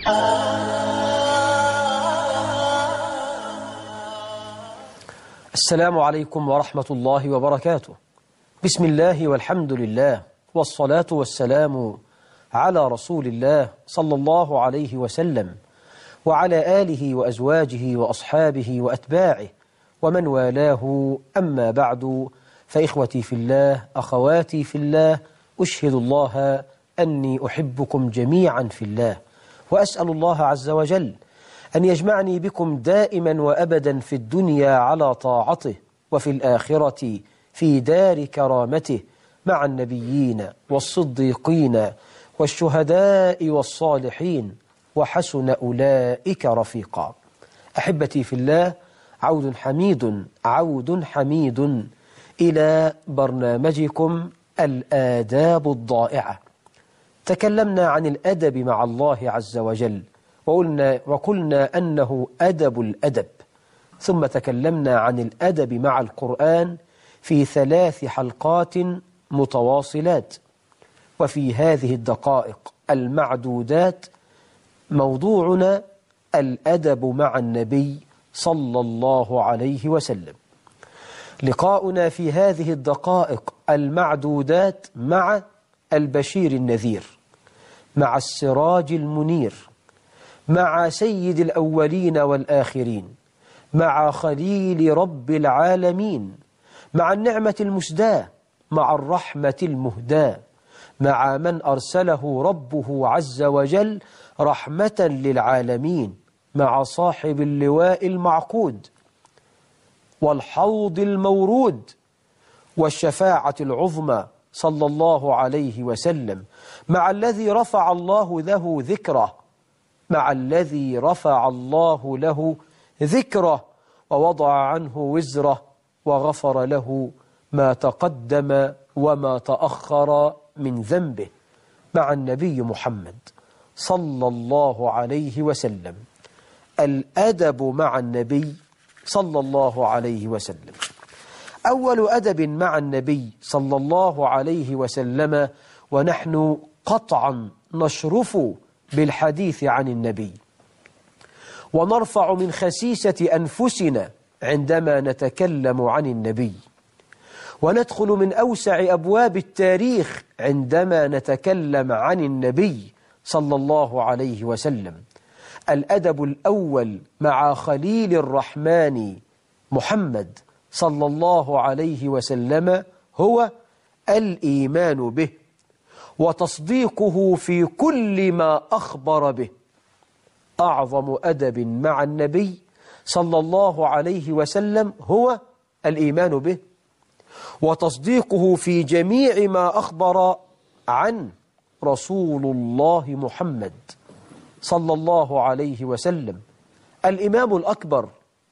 السلام عليكم ورحمة الله وبركاته. بسم الله والحمد لله والصلاة والسلام على رسول الله صلى الله عليه وسلم وعلى آله وأزواجه وأصحابه وأتباعه ومن والاه. أما بعد، فإخوتي في الله، أخواتي في الله، أشهد الله أني أحبكم جميعا في الله، وأسأل الله عز وجل أن يجمعني بكم دائما وأبدا في الدنيا على طاعته، وفي الآخرة في دار كرامته مع النبيين والصديقين والشهداء والصالحين، وحسن أولئك رفيقا. أحبتي في الله، عود حميد إلى برنامجكم الآداب الضائعة. تكلمنا عن الأدب مع الله عز وجل وقلنا أنه أدب الأدب، ثم تكلمنا عن الأدب مع القرآن في 3 حلقات متواصلات. وفي هذه الدقائق المعدودات موضوعنا الأدب مع النبي صلى الله عليه وسلم. لقاؤنا في هذه الدقائق المعدودات مع البشير النذير، مع السراج المنير، مع سيد الأولين والآخرين، مع خليل رب العالمين، مع النعمة المسداة، مع الرحمة المهداة، مع من أرسله ربه عز وجل رحمة للعالمين، مع صاحب اللواء المعقود والحوض المورود والشفاعة العظمى صلى الله عليه وسلم، مع الذي رفع الله له ذكره ووضع عنه وزره وغفر له ما تقدم وما تأخر من ذنبه، مع النبي محمد صلى الله عليه وسلم. الأدب مع النبي صلى الله عليه وسلم. أول أدب مع النبي صلى الله عليه وسلم، ونحن قطعا نشرف بالحديث عن النبي ونرفع من خسيسة أنفسنا عندما نتكلم عن النبي، وندخل من أوسع أبواب التاريخ عندما نتكلم عن النبي صلى الله عليه وسلم. الأدب الأول مع خليل الرحمن محمد صلى الله عليه وسلم هو الإيمان به وتصديقه في كل ما أخبر به. أعظم أدب مع النبي صلى الله عليه وسلم هو الإيمان به وتصديقه في جميع ما أخبر عن رسول الله محمد صلى الله عليه وسلم، الإمام الأكبر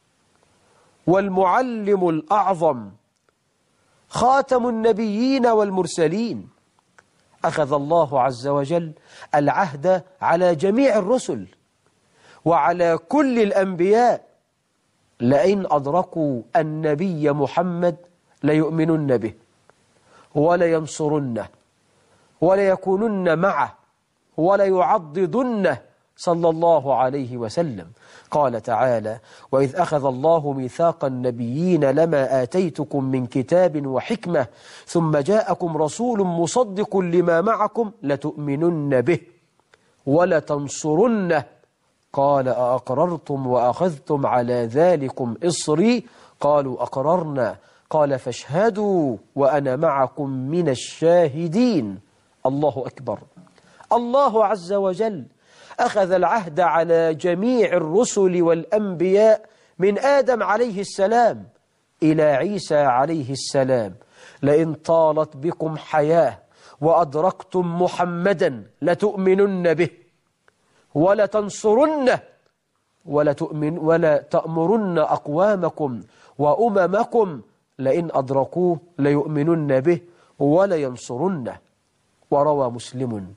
والمعلم الأعظم، خاتم النبيين والمرسلين. أخذ الله عز وجل العهد على جميع الرسل وعلى كل الأنبياء، لئن أدركوا النبي محمد ليؤمنن به ولينصرنه وليكونن معه وليعضدنه صلى الله عليه وسلم. قال تعالى: وإذ أخذ الله ميثاق النبيين لما آتيتكم من كتاب وحكمة ثم جاءكم رسول مصدق لما معكم لتؤمنن به ولتنصرنه قال أأقررتم وأخذتم على ذلكم إصري قالوا أقررنا قال فاشهدوا وأنا معكم من الشاهدين. الله أكبر. الله عز وجل أخذ العهد على جميع الرسل والأنبياء من آدم عليه السلام إلى عيسى عليه السلام: لئن طالت بكم حياة وأدركتم محمدا لتؤمنن به ولتنصرنه ولا تأمرن أقوامكم وأممكم لئن أدركوه ليؤمنن به ولينصرنه. وروى مسلم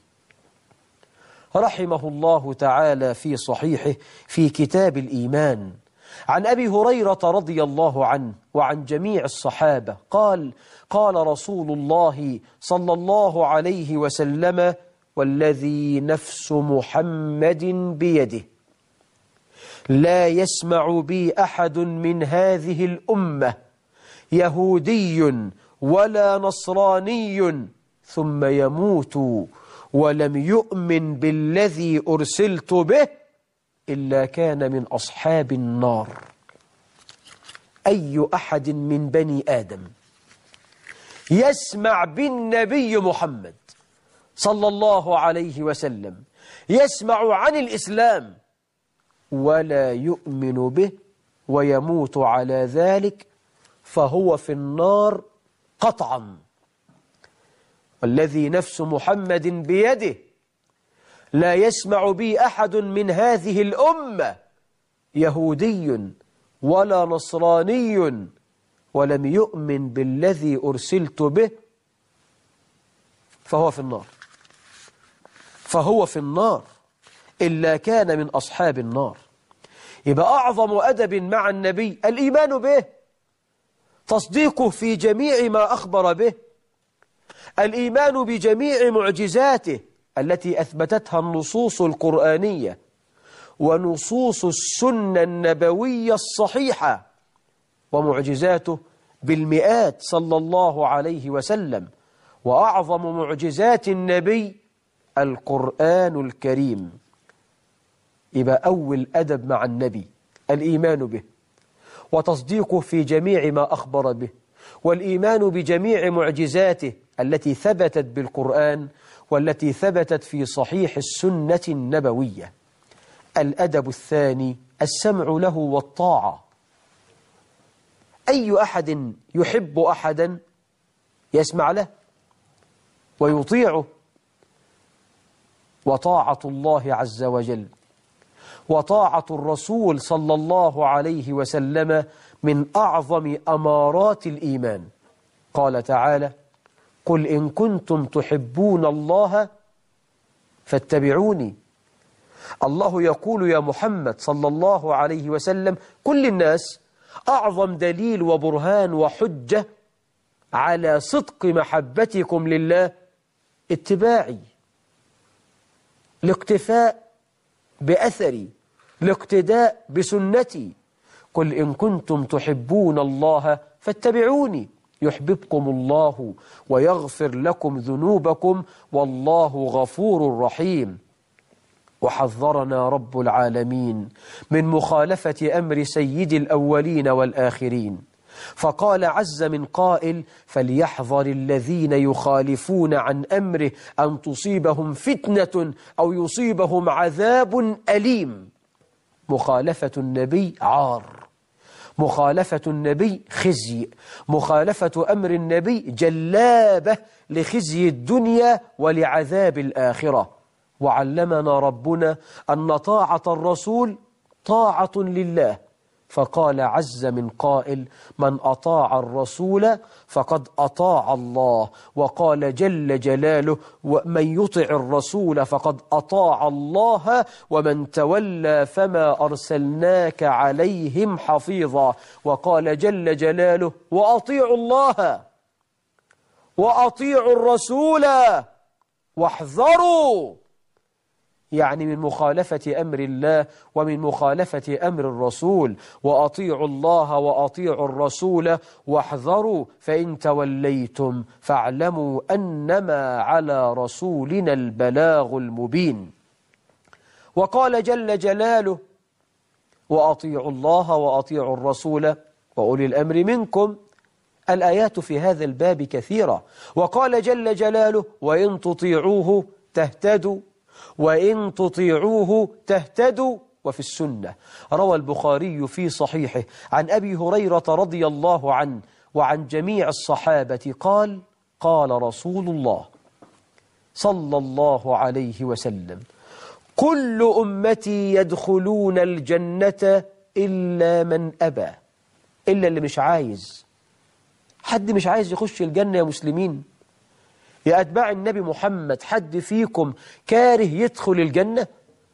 رحمه الله تعالى في صحيحه في كتاب الإيمان عن أبي هريرة رضي الله عنه وعن جميع الصحابة قال: قال رسول الله صلى الله عليه وسلم: والذي نفس محمد بيده لا يسمع بي أحد من هذه الأمة يهودي ولا نصراني ثم يموت ولم يؤمن بالذي أرسلت به إلا كان من أصحاب النار. أي أحد من بني آدم يسمع بالنبي محمد صلى الله عليه وسلم، يسمع عن الإسلام ولا يؤمن به ويموت على ذلك، فهو في النار قطعا. والذي نفس محمد بيده لا يسمع بي أحد من هذه الأمة يهودي ولا نصراني ولم يؤمن بالذي أرسلت به فهو في النار، فهو في النار إلا كان من أصحاب النار. يبقى أعظم أدب مع النبي الإيمان به، تصديقه في جميع ما أخبر به، الإيمان بجميع معجزاته التي أثبتتها النصوص القرآنية ونصوص السنة النبوية الصحيحة، ومعجزاته بالمئات صلى الله عليه وسلم. وأعظم معجزات النبي القرآن الكريم. يبقى أول أدب مع النبي الإيمان به وتصديقه في جميع ما أخبر به، والإيمان بجميع معجزاته التي ثبتت بالقرآن والتي ثبتت في صحيح السنة النبوية. الأدب الثاني السمع له والطاعة. أي أحد يحب أحدا يسمع له ويطيعه. وطاعة الله عز وجل وطاعة الرسول صلى الله عليه وسلم من أعظم أمارات الإيمان. قال تعالى: قل إن كنتم تحبون الله فاتبعوني. الله يقول يا محمد صلى الله عليه وسلم كل الناس أعظم دليل وبرهان وحجة على صدق محبتكم لله اتباعي، الاقتفاء بأثري، الاقتداء بسنتي. قل إن كنتم تحبون الله فاتبعوني يحببكم الله ويغفر لكم ذنوبكم والله غفور رحيم. وحذرنا رب العالمين من مخالفة أمر سيد الأولين والآخرين، فقال عز من قائل: فليحذر الذين يخالفون عن أمره أن تصيبهم فتنة أو يصيبهم عذاب أليم. مخالفة النبي عار، مخالفة النبي خزي، مخالفة أمر النبي جلابة لخزي الدنيا ولعذاب الآخرة. وعلمنا ربنا أن طاعة الرسول طاعة لله، فقال عز من قائل: من أطاع الرسول فقد أطاع الله. وقال جل جلاله: ومن يطع الرسول فقد أطاع الله ومن تولى فما أرسلناك عليهم حفيظا. وقال جل جلاله: وأطيعوا الله وأطيعوا الرسول واحذروا. يعني من مخالفة أمر الله ومن مخالفة أمر الرسول. وأطيعوا الله وأطيعوا الرسول واحذروا فإن توليتم فاعلموا أنما على رسولنا البلاغ المبين. وقال جل جلاله: وأطيعوا الله وأطيعوا الرسول وأولي الأمر منكم. الآيات في هذا الباب كثيرة. وقال جل جلاله: وإن تطيعوه تهتدوا، وإن تطيعوه تهتدوا. وفي السنة روى البخاري في صحيحه عن أبي هريرة رضي الله عنه وعن جميع الصحابة قال: قال رسول الله صلى الله عليه وسلم: كل أمتي يدخلون الجنة إلا من أبى. إلا اللي مش عايز. حد مش عايز يخش الجنة يا مسلمين؟ يا أتباع النبي محمد، حد فيكم كاره يدخل الجنة؟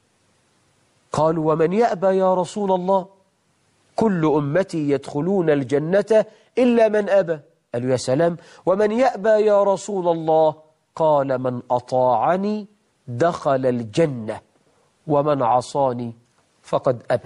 قالوا: ومن يأبى يا رسول الله؟ كل أمتي يدخلون الجنة إلا من أبى. قالوا: يا سلام، ومن يأبى يا رسول الله؟ قال: من أطاعني دخل الجنة ومن عصاني فقد أبى.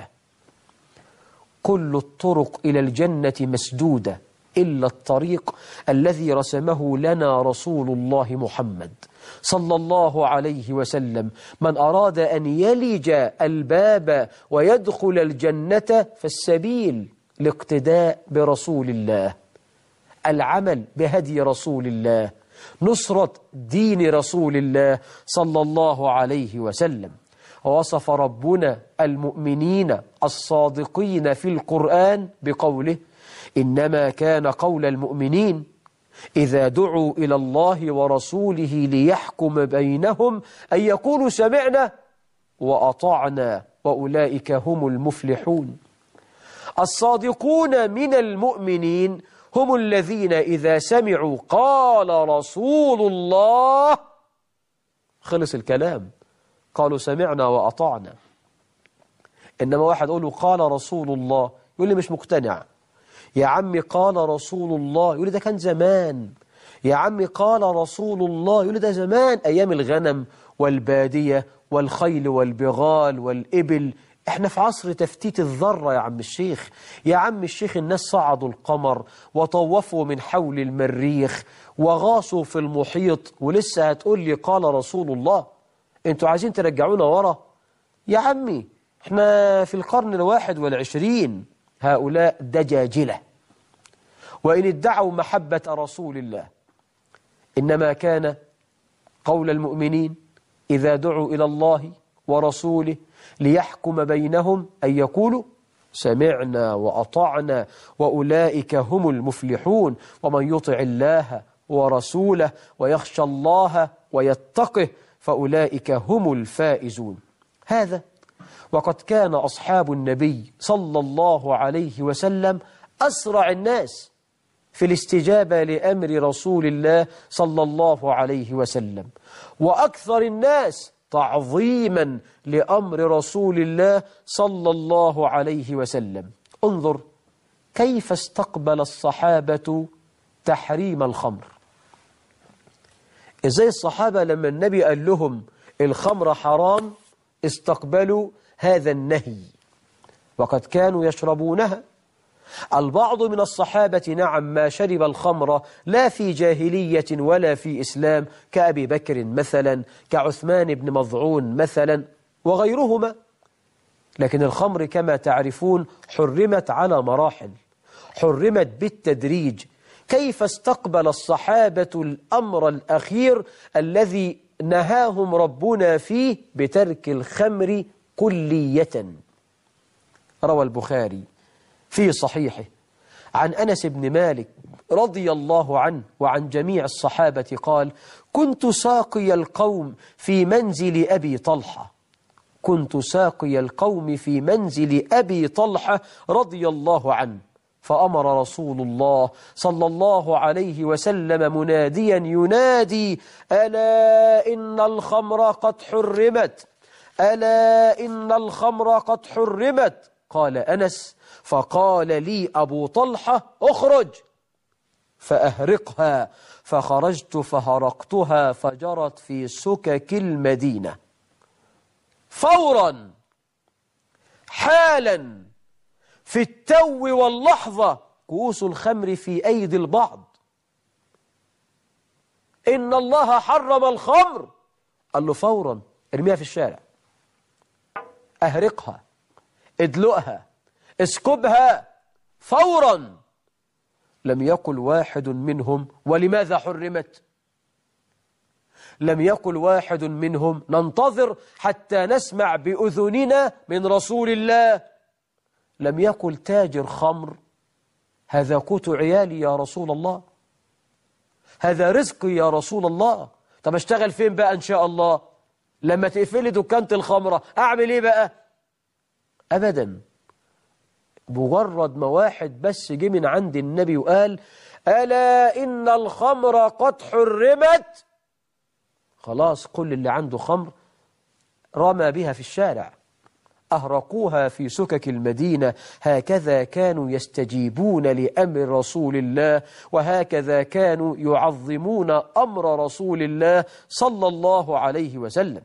كل الطرق إلى الجنة مسدودة إلا الطريق الذي رسمه لنا رسول الله محمد صلى الله عليه وسلم. من أراد أن يلج الباب ويدخل الجنة فالسبيل الاقتداء برسول الله، العمل بهدي رسول الله، نصرة دين رسول الله صلى الله عليه وسلم. ووصف ربنا المؤمنين الصادقين في القرآن بقوله: إنما كان قول المؤمنين إذا دعوا إلى الله ورسوله ليحكم بينهم أن يقولوا سمعنا وأطعنا وأولئك هم المفلحون. الصادقون من المؤمنين هم الذين إذا سمعوا قال رسول الله خلص الكلام، قالوا سمعنا وأطعنا. إنما واحد يقول له قال رسول الله يقول لي مش مقتنع. يا عمي قال رسول الله يقول لي ده كان زمان. يا عمي قال رسول الله يقول لي ده زمان أيام الغنم والبادية والخيل والبغال والإبل. احنا في عصر تفتيت الذرة يا عم الشيخ. يا عم الشيخ الناس صعدوا القمر وطوفوا من حول المريخ وغاصوا في المحيط ولسه هتقول لي قال رسول الله؟ انتوا عايزين ترجعونا ورا؟ يا عمي احنا في القرن 21. هؤلاء دجاجلة وإن ادعوا محبة رسول الله. إنما كان قول المؤمنين إذا دعوا إلى الله ورسوله ليحكم بينهم أن يقولوا سمعنا وأطعنا وأولئك هم المفلحون. ومن يطع الله ورسوله ويخشى الله ويتقه فأولئك هم الفائزون. هذا وقد كان أصحاب النبي صلى الله عليه وسلم أسرع الناس في الاستجابة لأمر رسول الله صلى الله عليه وسلم، وأكثر الناس تعظيما لأمر رسول الله صلى الله عليه وسلم. انظر كيف استقبل الصحابة تحريم الخمر. إزاي الصحابة لما النبي قال لهم الخمر حرام استقبلوا هذا النهي، وقد كانوا يشربونها. البعض من الصحابة نعم ما شرب الخمر لا في جاهلية ولا في إسلام، كأبي بكر مثلا، كعثمان بن مظعون مثلا وغيرهما. لكن الخمر كما تعرفون حرمت على مراحل، حرمت بالتدريج. كيف استقبل الصحابة الأمر الأخير الذي نهاهم ربنا فيه بترك الخمر كلية؟ روى البخاري في صحيحه عن أنس بن مالك رضي الله عنه وعن جميع الصحابة قال: كنت ساقي القوم في منزل أبي طلحة. كنت ساقي القوم في منزل أبي طلحة رضي الله عنه، فأمر رسول الله صلى الله عليه وسلم مناديا ينادي: ألا إن الخمر قد حرمت، ألا إن الخمر قد حرمت. قال أنس: فقال لي أبو طلحة: اخرج فأهرقها، فخرجت فهرقتها فجرت في سكك المدينة. فورا حالا في التو واللحظة كؤوس الخمر في أيدي البعض. إن الله حرم الخمر. قال له فورا ارميها في الشارع، أهرقها، ادلقها، اسكبها فورا. لم يقل واحد منهم ولماذا حرمت؟ لم يقل واحد منهم ننتظر حتى نسمع بأذننا من رسول الله. لم يقل تاجر خمر هذا قوت عيالي يا رسول الله، هذا رزقي يا رسول الله. طب اشتغل فين بقى إن شاء الله لما تقفلي دكانة الخمرة؟ أعمل إيه بقى؟ أبدا. مجرد ما واحد بس جه من عند النبي وقال ألا إن الخمر قد حرمت، خلاص كل اللي عنده خمر رمى بها في الشارع أهرقوها في سكك المدينة. هكذا كانوا يستجيبون لأمر رسول الله، وهكذا كانوا يعظمون أمر رسول الله صلى الله عليه وسلم.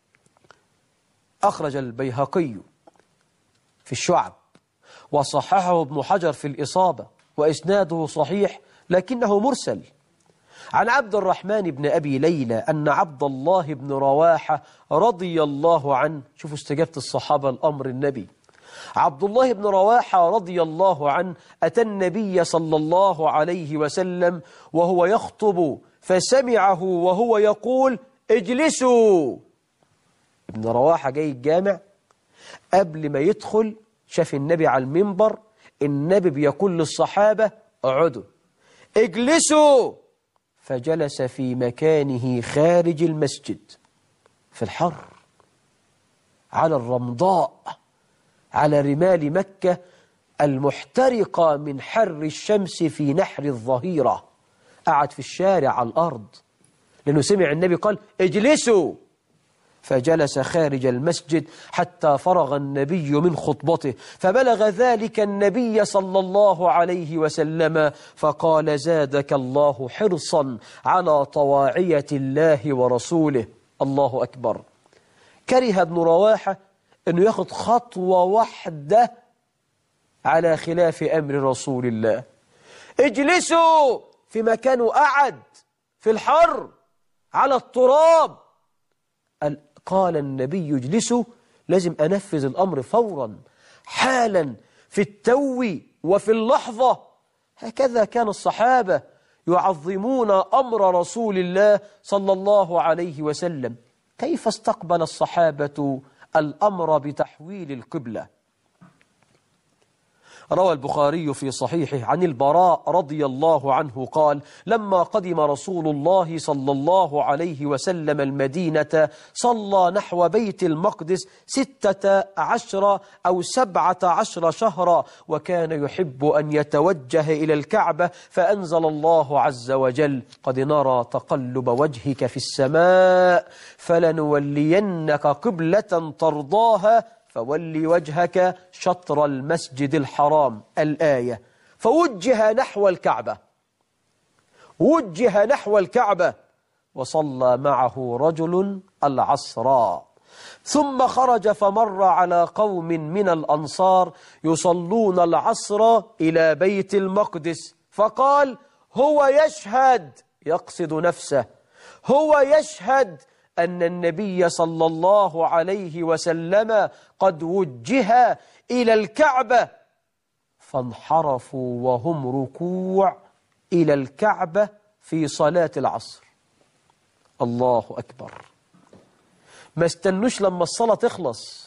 أخرج البيهقي في الشعب وصححه ابن حجر في الإصابة، وإسناده صحيح لكنه مرسل، عن عبد الرحمن بن أبي ليلى أن عبد الله بن رواحة رضي الله عنه، شوفوا استجابة الصحابة الأمر النبي، عبد الله بن رواحة رضي الله عنه أتى النبي صلى الله عليه وسلم وهو يخطب فسمعه وهو يقول: اجلسوا. ابن رواحة جاي الجامع، قبل ما يدخل شاف النبي على المنبر، النبي بيقول للصحابة: اقعدوا، اجلسوا. فجلس في مكانه خارج المسجد في الحر، على الرمضاء، على رمال مكة المحترقة من حر الشمس في نحر الظهيرة. قعد في الشارع على الأرض لأنه سمع النبي قال: اجلسوا. فجلس خارج المسجد حتى فرغ النبي من خطبته، فبلغ ذلك النبي صلى الله عليه وسلم فقال: زادك الله حرصا على طواعية الله ورسوله. الله أكبر. كره ابن رواحة أنه ياخد خطوة واحدة على خلاف أمر رسول الله. اجلسوا في مكانه، قعد في الحر على التراب. قال النبي: اجلسوا، لازم أنفذ الأمر فورا حالا في التو وفي اللحظة. هكذا كان الصحابة يعظمون أمر رسول الله صلى الله عليه وسلم. كيف استقبل الصحابة الأمر بتحويل القبلة؟ روى البخاري في صحيحه عن البراء رضي الله عنه قال: لما قدم رسول الله صلى الله عليه وسلم المدينة صلى نحو بيت المقدس 16 أو 17 شهرا، وكان يحب أن يتوجه إلى الكعبة، فأنزل الله عز وجل: قد نرى تقلب وجهك في السماء فلنولينك قبلة ترضاها فولي وجهك شطر المسجد الحرام. الآية. فوجه نحو الكعبة، وجه نحو الكعبة، وصلى معه رجل العصر، ثم خرج فمر على قوم من الأنصار يصلون العصر إلى بيت المقدس، فقال: هو يشهد، يقصد نفسه، هو يشهد أن النبي صلى الله عليه وسلم قد وجه إلى الكعبة. فانحرفوا وهم ركوع إلى الكعبة في صلاة العصر. الله أكبر. ما استنوش لما الصلاة تخلص،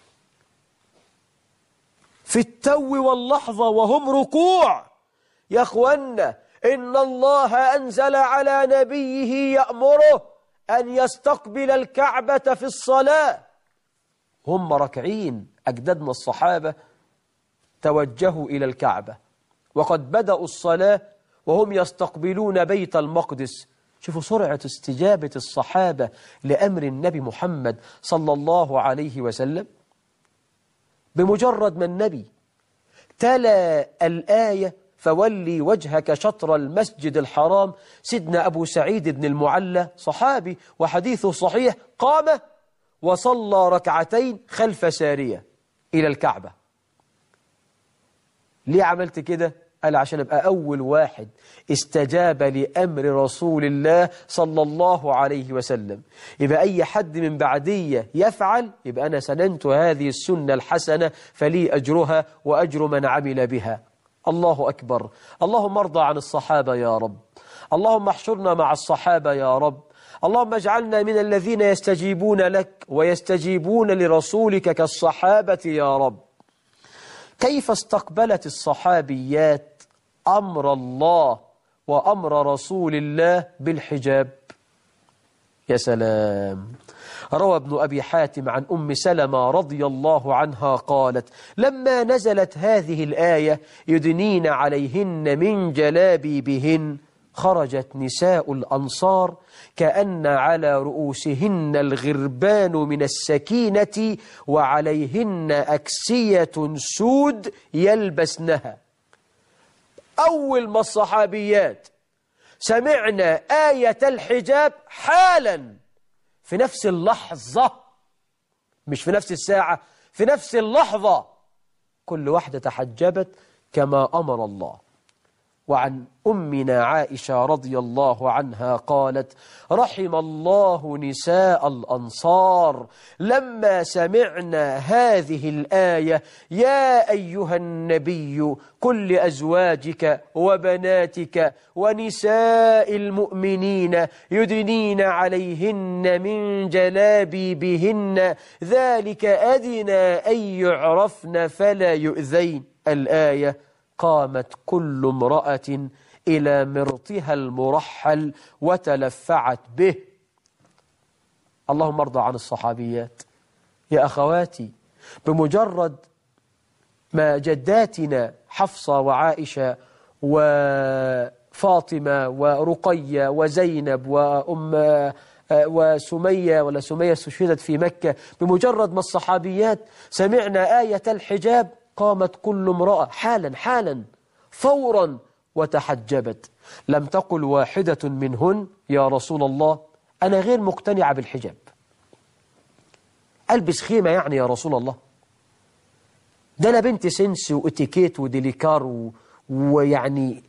في التو واللحظة وهم ركوع. يا أخوانا، إن الله أنزل على نبيه يأمره أن يستقبل الكعبة في الصلاة. هم ركعين، أجدادنا الصحابة توجهوا إلى الكعبة، وقد بدأوا الصلاة وهم يستقبلون بيت المقدس. شوفوا سرعة استجابة الصحابة لأمر النبي محمد صلى الله عليه وسلم. بمجرد ما النبي تلا الآية: فولي وجهك شطر المسجد الحرام، سيدنا أبو سعيد بن المعلى صحابي وحديثه صحيح، قام وصلى ركعتين خلف سارية إلى الكعبة. ليه عملت كده؟ قال: عشان أبقى أول واحد استجاب لأمر رسول الله صلى الله عليه وسلم. يبقى أي حد من بعدية يفعل، يبقى أنا سننت هذه السنة الحسنة فلي أجرها وأجر من عمل بها. الله أكبر. اللهم ارضى عن الصحابة يا رب، اللهم احشرنا مع الصحابة يا رب، اللهم اجعلنا من الذين يستجيبون لك ويستجيبون لرسولك كالصحابة يا رب. كيف استقبلت الصحابيات أمر الله وأمر رسول الله بالحجاب؟ يا سلام. روى ابن أبي حاتم عن أم سلمة رضي الله عنها قالت: لما نزلت هذه الآية: يدنين عليهن من جلابيبهن، خرجت نساء الأنصار كأن على رؤوسهن الغربان من السكينة وعليهن أكسية سود يلبسنها. أول ما الصحابيات سمعنا آية الحجاب حالا في نفس اللحظة، مش في نفس الساعة، في نفس اللحظة كل واحدة تحجبت كما أمر الله. وعن أمنا عائشة رضي الله عنها قالت: رحم الله نساء الأنصار لما سمعنا هذه الآية: يا أيها النبي قل لأزواجك وبناتك ونساء المؤمنين يدنين عليهن من جلابيبهن ذلك أدنى أن يعرفن فلا يؤذين. الآية: قامت كل امرأة إلى مرطها المرحل وتلفعت به. اللهم ارضى عن الصحابيات. يا أخواتي، بمجرد ما جداتنا حفصة وعائشة وفاطمة ورقية وزينب وسمية ولا سمية استشهدت في مكة، بمجرد ما الصحابيات سمعنا آية الحجاب قامت كل امرأة حالا فورا وتحجبت. لم تقل واحدة منهن: يا رسول الله أنا غير مقتنعة بالحجاب، ألبس خيمة يعني يا رسول الله؟ ده أنا بنت سنس واتيكيت وديليكار ويعني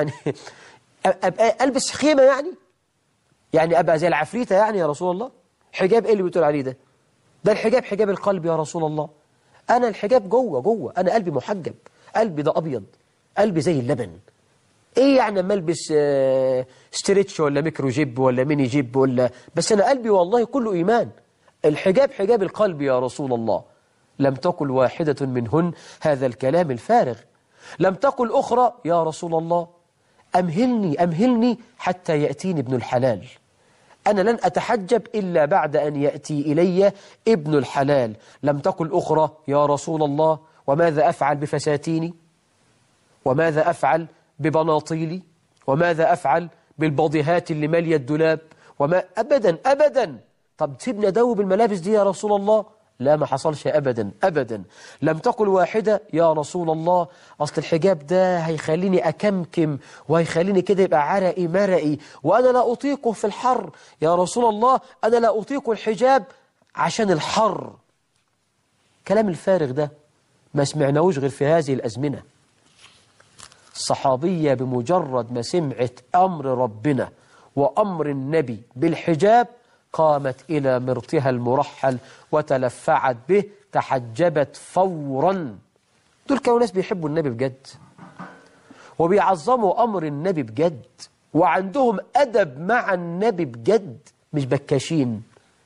أبقى ألبس خيمة يعني أبقى زي العفريتة يعني يا رسول الله؟ حجاب إيه اللي بتقول عليه ده؟ ده الحجاب حجاب القلب يا رسول الله. أنا الحجاب جوه، أنا قلبي محجب، قلبي ده أبيض، قلبي زي اللبن. إيه يعني أما ألبس ستريتش ولا ميكرو جيب ولا ميني جيب ولا، بس أنا قلبي والله كله إيمان. الحجاب حجاب القلب يا رسول الله. لم تقل واحدة منهن هذا الكلام الفارغ. لم تقل أخرى: يا رسول الله أمهلني حتى يأتيني ابن الحلال، أنا لن أتحجب إلا بعد أن يأتي إلي ابن الحلال. لم تقل أخرى: يا رسول الله وماذا أفعل بفساتيني، وماذا أفعل ببناطيلي، وماذا أفعل بالبضيهات اللي مالية الدولاب، وما أبدا. طب تسيبني أدوب الملابس دي يا رسول الله؟ لا، ما حصلش أبدا. لم تقل واحدة: يا رسول الله أصل الحجاب ده هيخليني أكمكم وهيخليني كده يبقى عرقي مرقي وأنا لا أطيقه في الحر، يا رسول الله أنا لا أطيق الحجاب عشان الحر. كلام الفارغ ده ما سمعناهوش غير في هذه الأزمنة. الصحابية بمجرد ما سمعت أمر ربنا وأمر النبي بالحجاب قامت إلى مرطها المرحل وتلفعت به، تحجبت فورا. دول كانوا ناس بيحبوا النبي بجد وبيعظموا أمر النبي بجد وعندهم أدب مع النبي بجد، مش بكاشين،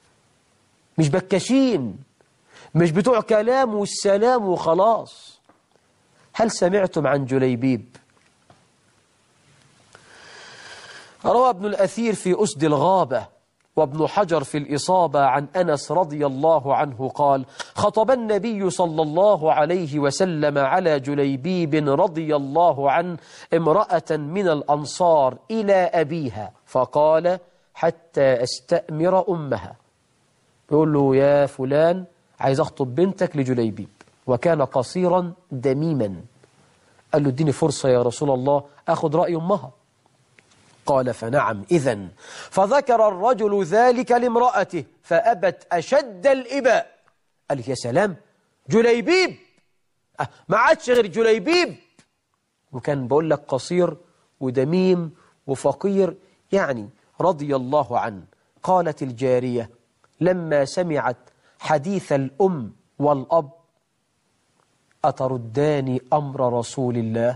مش بتوع كلام والسلام وخلاص. هل سمعتم عن جليبيب؟ روى ابن الأثير في أسد الغابة وابن حجر في الإصابة عن أنس رضي الله عنه قال: خطب النبي صلى الله عليه وسلم على جليبيب رضي الله عنه امرأة من الأنصار إلى أبيها فقال: حتى أستأمر أمها. يقول له: يا فلان عايز أخطب بنتك لجليبيب، وكان قصيرا دميما. قال له: اديني فرصة يا رسول الله أخذ رأي أمها. قال: فنعم إذن. فذكر الرجل ذلك لامرأته فأبت أشد الإباء. قال: يا سلام، جليبيب ما عادش غير جليبيب، وكان بقول لك قصير ودميم وفقير يعني رضي الله عنه. قالت الجارية لما سمعت حديث الأم والأب: أتردان أمر رسول الله؟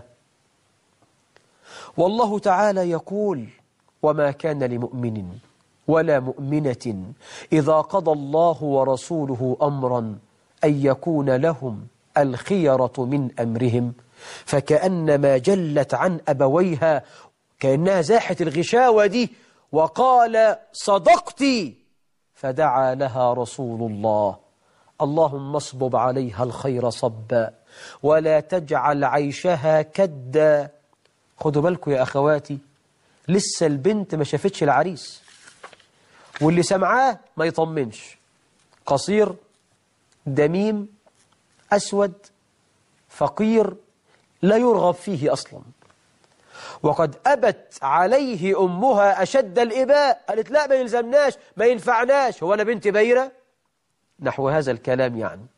والله تعالى يقول: وما كان لمؤمن ولا مؤمنة إذا قضى الله ورسوله أمرا أن يكون لهم الخيرة من أمرهم. فكأنما جلت عن أبويها، كأنها زاحت الغشاوة دي وقال: صدقتي. فدعا لها رسول الله: اللهم اصبب عليها الخير صبا ولا تجعل عيشها كدا. خدوا بالكم يا أخواتي، لسه البنت ما شافتش العريس، واللي سمعاه ما يطمنش، قصير، دميم، أسود، فقير، لا يرغب فيه أصلا. وقد أبت عليه أمها أشد الإباء، قالت لا ما يلزمناش، ما ينفعناش، هو أنا بنت بيرة؟ نحو هذا الكلام يعني.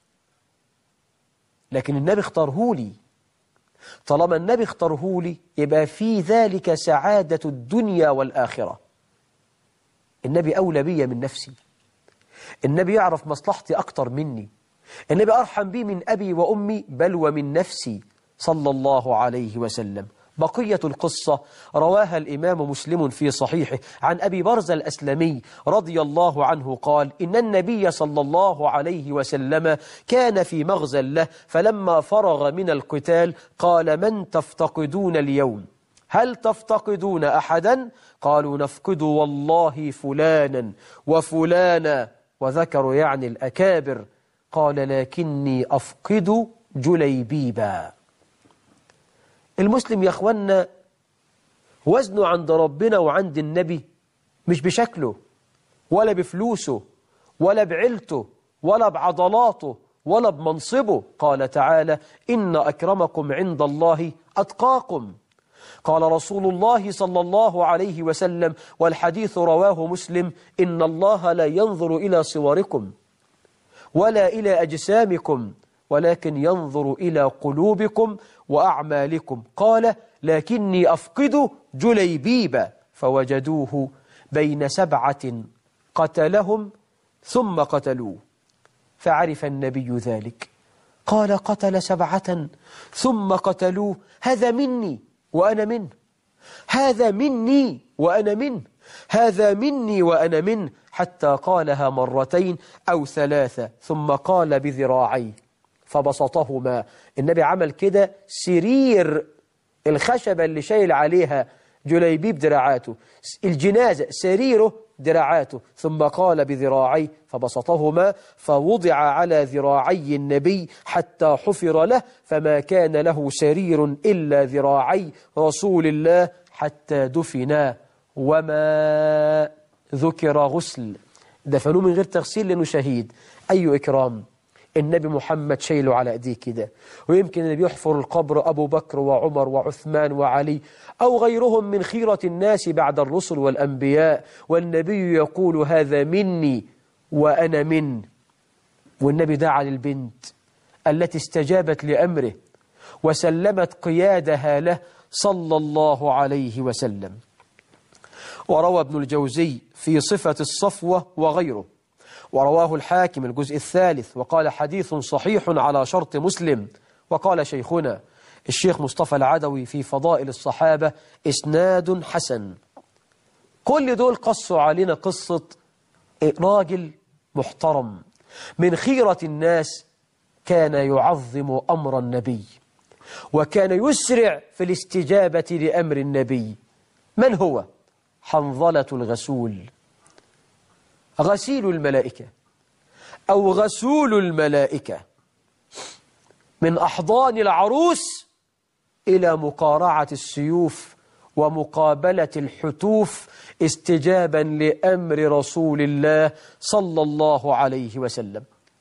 لكن النبي اختاره لي، طالما النبي اختاره لي يبقى في ذلك سعادة الدنيا والآخرة. النبي أولى بي من نفسي، النبي يعرف مصلحتي أكتر مني، النبي أرحم بي من أبي وأمي بل ومن نفسي صلى الله عليه وسلم. بقية القصة رواها الإمام مسلم في صحيحه عن أبي برزة الأسلمي رضي الله عنه قال: إن النبي صلى الله عليه وسلم كان في مغزى له، فلما فرغ من القتال قال: من تفتقدون اليوم؟ هل تفتقدون أحدا؟ قالوا: نفقد والله فلانا وفلانا، وذكروا يعني الأكابر. قال: لكني أفقد جليبيبا. المسلم يا أخوانا وزنه عند ربنا وعند النبي مش بشكله ولا بفلوسه ولا بعيلته ولا بعضلاته ولا بمنصبه. قال تعالى: إن أكرمكم عند الله أتقاكم. قال رسول الله صلى الله عليه وسلم، والحديث رواه مسلم: إن الله لا ينظر إلى صوركم ولا إلى أجسامكم ولكن ينظر إلى قلوبكم وأعمالكم. قال: لكني أفقد جليبيب. فوجدوه بين 7 قتلهم ثم قتلوه، فعرف النبي ذلك. قال: قتل 7 ثم قتلوه، هذا مني وأنا منه، هذا مني وأنا منه، هذا مني وأنا منه، حتى قالها 2 أو 3 ثم قال بذراعي فبسطهما. النبي عمل كده سرير الخشبة اللي شايل عليها جليبيب دراعاته، الجنازة سريره دراعاته، ثم قال بذراعي فبسطهما، فوضع على ذراعي النبي حتى حفر له، فما كان له سرير إلا ذراعي رسول الله حتى دفنا. وما ذكر غسل، دفنوه من غير تغسيل لأنه شهيد. أي إكرام! النبي محمد شايله على ايديه كده، ويمكن اللي بيحفر القبر أبو بكر وعمر وعثمان وعلي أو غيرهم من خيرة الناس بعد الرسل والأنبياء، والنبي يقول: هذا مني وأنا منه. والنبي دعا للبنت التي استجابت لأمره وسلمت قيادها له صلى الله عليه وسلم. وروى ابن الجوزي في صفة الصفوة وغيره، ورواه الحاكم الجزء 3 وقال: حديث صحيح على شرط مسلم. وقال شيخنا الشيخ مصطفى العدوي في فضائل الصحابة: إسناد حسن. كل دول قصوا علينا قصة راجل محترم من خيرة الناس كان يعظم أمر النبي وكان يسرع في الاستجابة لأمر النبي. من هو؟ حنظلة الغسول، غسيل الملائكة أو غسول الملائكة، من أحضان العروس إلى مقارعة السيوف ومقابلة الحتوف استجابا لأمر رسول الله صلى الله عليه وسلم.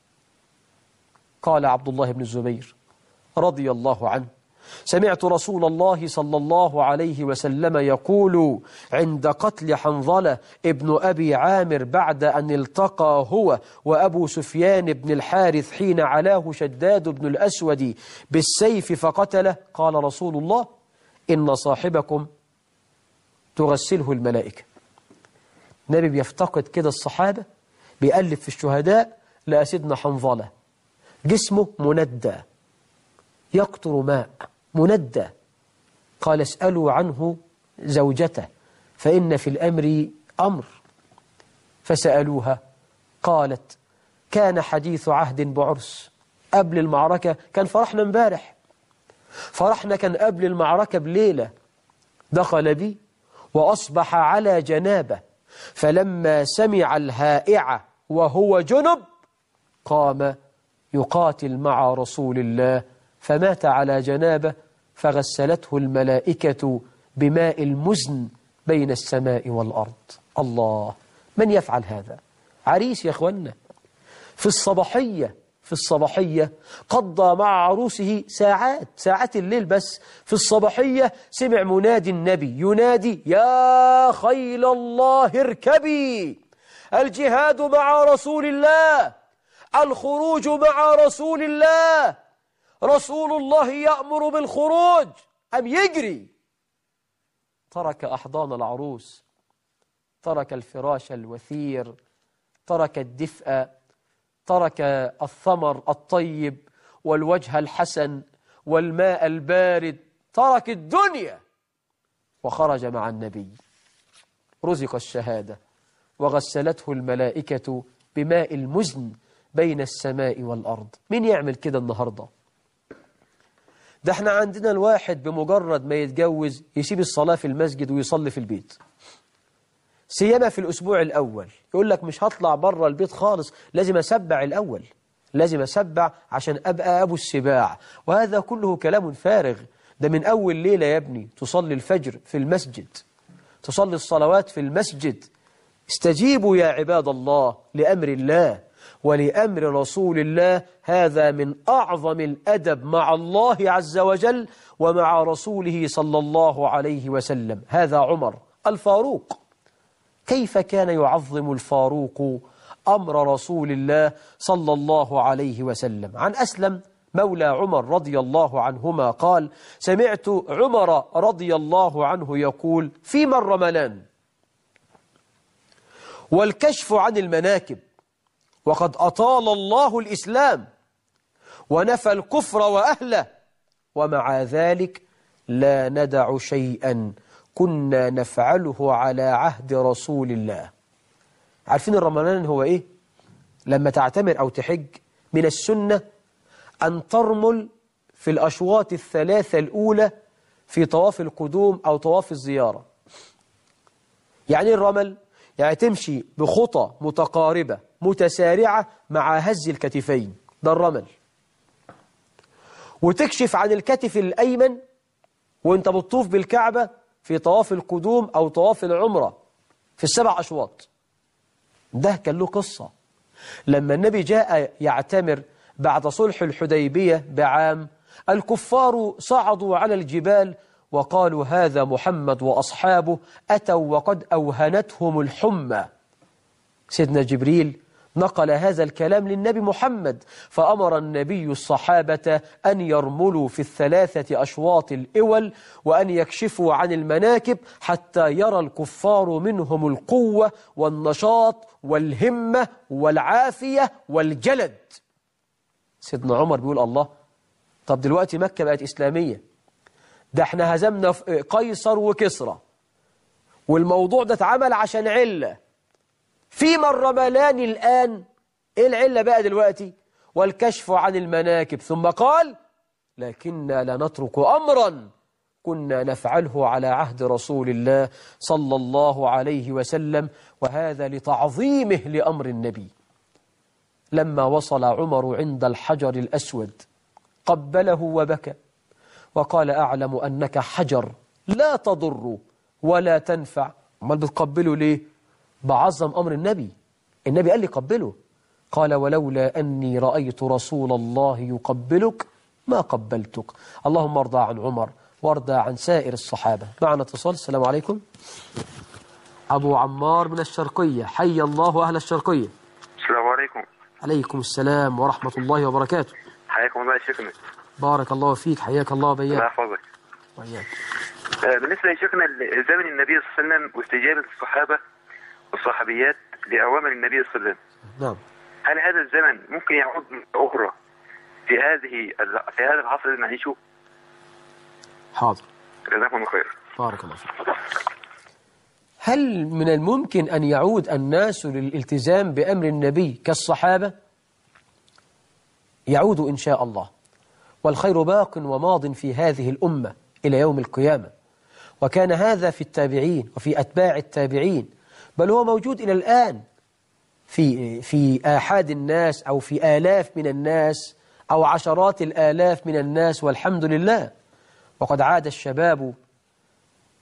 قال عبد الله بن الزبير رضي الله عنه: سمعت رسول الله صلى الله عليه وسلم يقول عند قتل حنظلة ابن أبي عامر بعد أن التقى هو وأبو سفيان بن الحارث حين علاه شداد بن الأسود بالسيف فقتله، قال رسول الله: إن صاحبكم تغسله الملائكة. النبي بيفتقد كده الصحابة، بيألف في الشهداء، لقى سيدنا حنظلة جسمه مندى يقطر ماء، مندى. قال: اسألوا عنه زوجته فإن في الأمر أمر. فسألوها قالت: كان حديث عهد بعرس، قبل المعركة كان فرحنا امبارح، فرحنا كان قبل المعركة بليلة، دخل بي وأصبح على جنابه، فلما سمع الهائعة وهو جنب قام يقاتل مع رسول الله فمات على جنابه، فغسلته الملائكة بماء المزن بين السماء والأرض. الله، من يفعل هذا؟ عريس يا أخوانا في الصباحية قضى مع عروسه ساعات الليل بس. في الصباحية سمع منادي النبي ينادي: يا خيل الله اركبي، الجهاد مع رسول الله، الخروج مع رسول الله، رسول الله يأمر بالخروج. أم يجري، ترك أحضان العروس، ترك الفراش الوثير، ترك الدفء، ترك الثمر الطيب والوجه الحسن والماء البارد، ترك الدنيا وخرج مع النبي. رزق الشهادة وغسلته الملائكة بماء المزن بين السماء والأرض. مين يعمل كده النهاردة؟ ده احنا عندنا الواحد بمجرد ما يتجوز يسيب الصلاة في المسجد ويصلي في البيت، سيما في الأسبوع الأول. يقول لك مش هطلع بره البيت خالص، لازم أسبع الأول، لازم أسبع عشان أبقى أبو السباع. وهذا كله كلام فارغ. ده من أول ليلة يا ابني تصلي الفجر في المسجد، تصلي الصلوات في المسجد. استجيبوا يا عباد الله لأمر الله ولأمر رسول الله. هذا من أعظم الأدب مع الله عز وجل ومع رسوله صلى الله عليه وسلم. هذا عمر الفاروق، كيف كان يعظم الفاروق أمر رسول الله صلى الله عليه وسلم. عن أسلم مولى عمر رضي الله عنهما قال: سمعت عمر رضي الله عنه يقول: فيما الرملان والكشف عن المناكب، وقد أطال الله الإسلام ونفى الكفر وأهله، ومع ذلك لا ندع شيئا كنا نفعله على عهد رسول الله. عارفين الرملان هو إيه؟ لما تعتمر أو تحج من السنة أن ترمل في الأشواط الثلاثة الأولى في طواف القدوم أو طواف الزيارة. يعني الرمل يعني تمشي بخطى متقاربة متسارعة مع هز الكتفين، ده الرمل. وتكشف عن الكتف الأيمن وانت بتطوف بالكعبة في طواف القدوم أو طواف العمرة في ال7 أشواط. ده كان له قصة. لما النبي جاء يعتمر بعد صلح الحديبية بعام، الكفار صعدوا على الجبال وقالوا: هذا محمد وأصحابه أتوا وقد أوهنتهم الحمى. سيدنا جبريل نقل هذا الكلام للنبي محمد، فأمر النبي الصحابة أن يرملوا في ال3 أشواط الأول وأن يكشفوا عن المناكب حتى يرى الكفار منهم القوة والنشاط والهمة والعافية والجلد. سيدنا عمر بيقول: الله، طب دلوقتي مكة بقت إسلامية، ده احنا هزمنا قيصر وكسرى، والموضوع ده اتعمل عشان علة. فيما الرملان الآن؟ ايه العلة بقى دلوقتي؟ والكشف عن المناكب. ثم قال: لكننا لا نترك أمرا كنا نفعله على عهد رسول الله صلى الله عليه وسلم، وهذا لتعظيمه لأمر النبي. لما وصل عمر عند الحجر الأسود قبله وبكى وقال: أعلم أنك حجر لا تضر ولا تنفع. امال بتقبله ليه؟ بعظم أمر النبي. النبي قال لي قبله. قال: ولولا أني رأيت رسول الله يقبلك ما قبلتك. اللهم ارضى عن عمر وارضى عن سائر الصحابة. معنا اتصال. السلام عليكم. أبو عمار من الشرقية، حي الله أهل الشرقية. السلام عليكم. عليكم السلام ورحمة الله وبركاته. حياكم الله يا شيخنا. بارك الله فيك، حياك الله وبياك. الله يحفظك. وإياك. بالنسبة يا شيخنا زمن النبي صلى الله عليه وسلم واستجابة الصحابة والصحابيات لأوامر النبي صلى الله عليه وسلم، نعم، هل هذا الزمن ممكن يعود مرة أخرى في هذا العصر اللي نعيشه؟ حاضر، جزاكم الله خير. بارك الله فيك. هل من الممكن أن يعود الناس للالتزام بأمر النبي كالصحابة؟ يعود إن شاء الله، والخير باق وماض في هذه الأمة إلى يوم القيامة. وكان هذا في التابعين وفي أتباع التابعين، بل هو موجود إلى الآن في آحاد الناس أو في آلاف من الناس أو عشرات الآلاف من الناس، والحمد لله. وقد عاد الشباب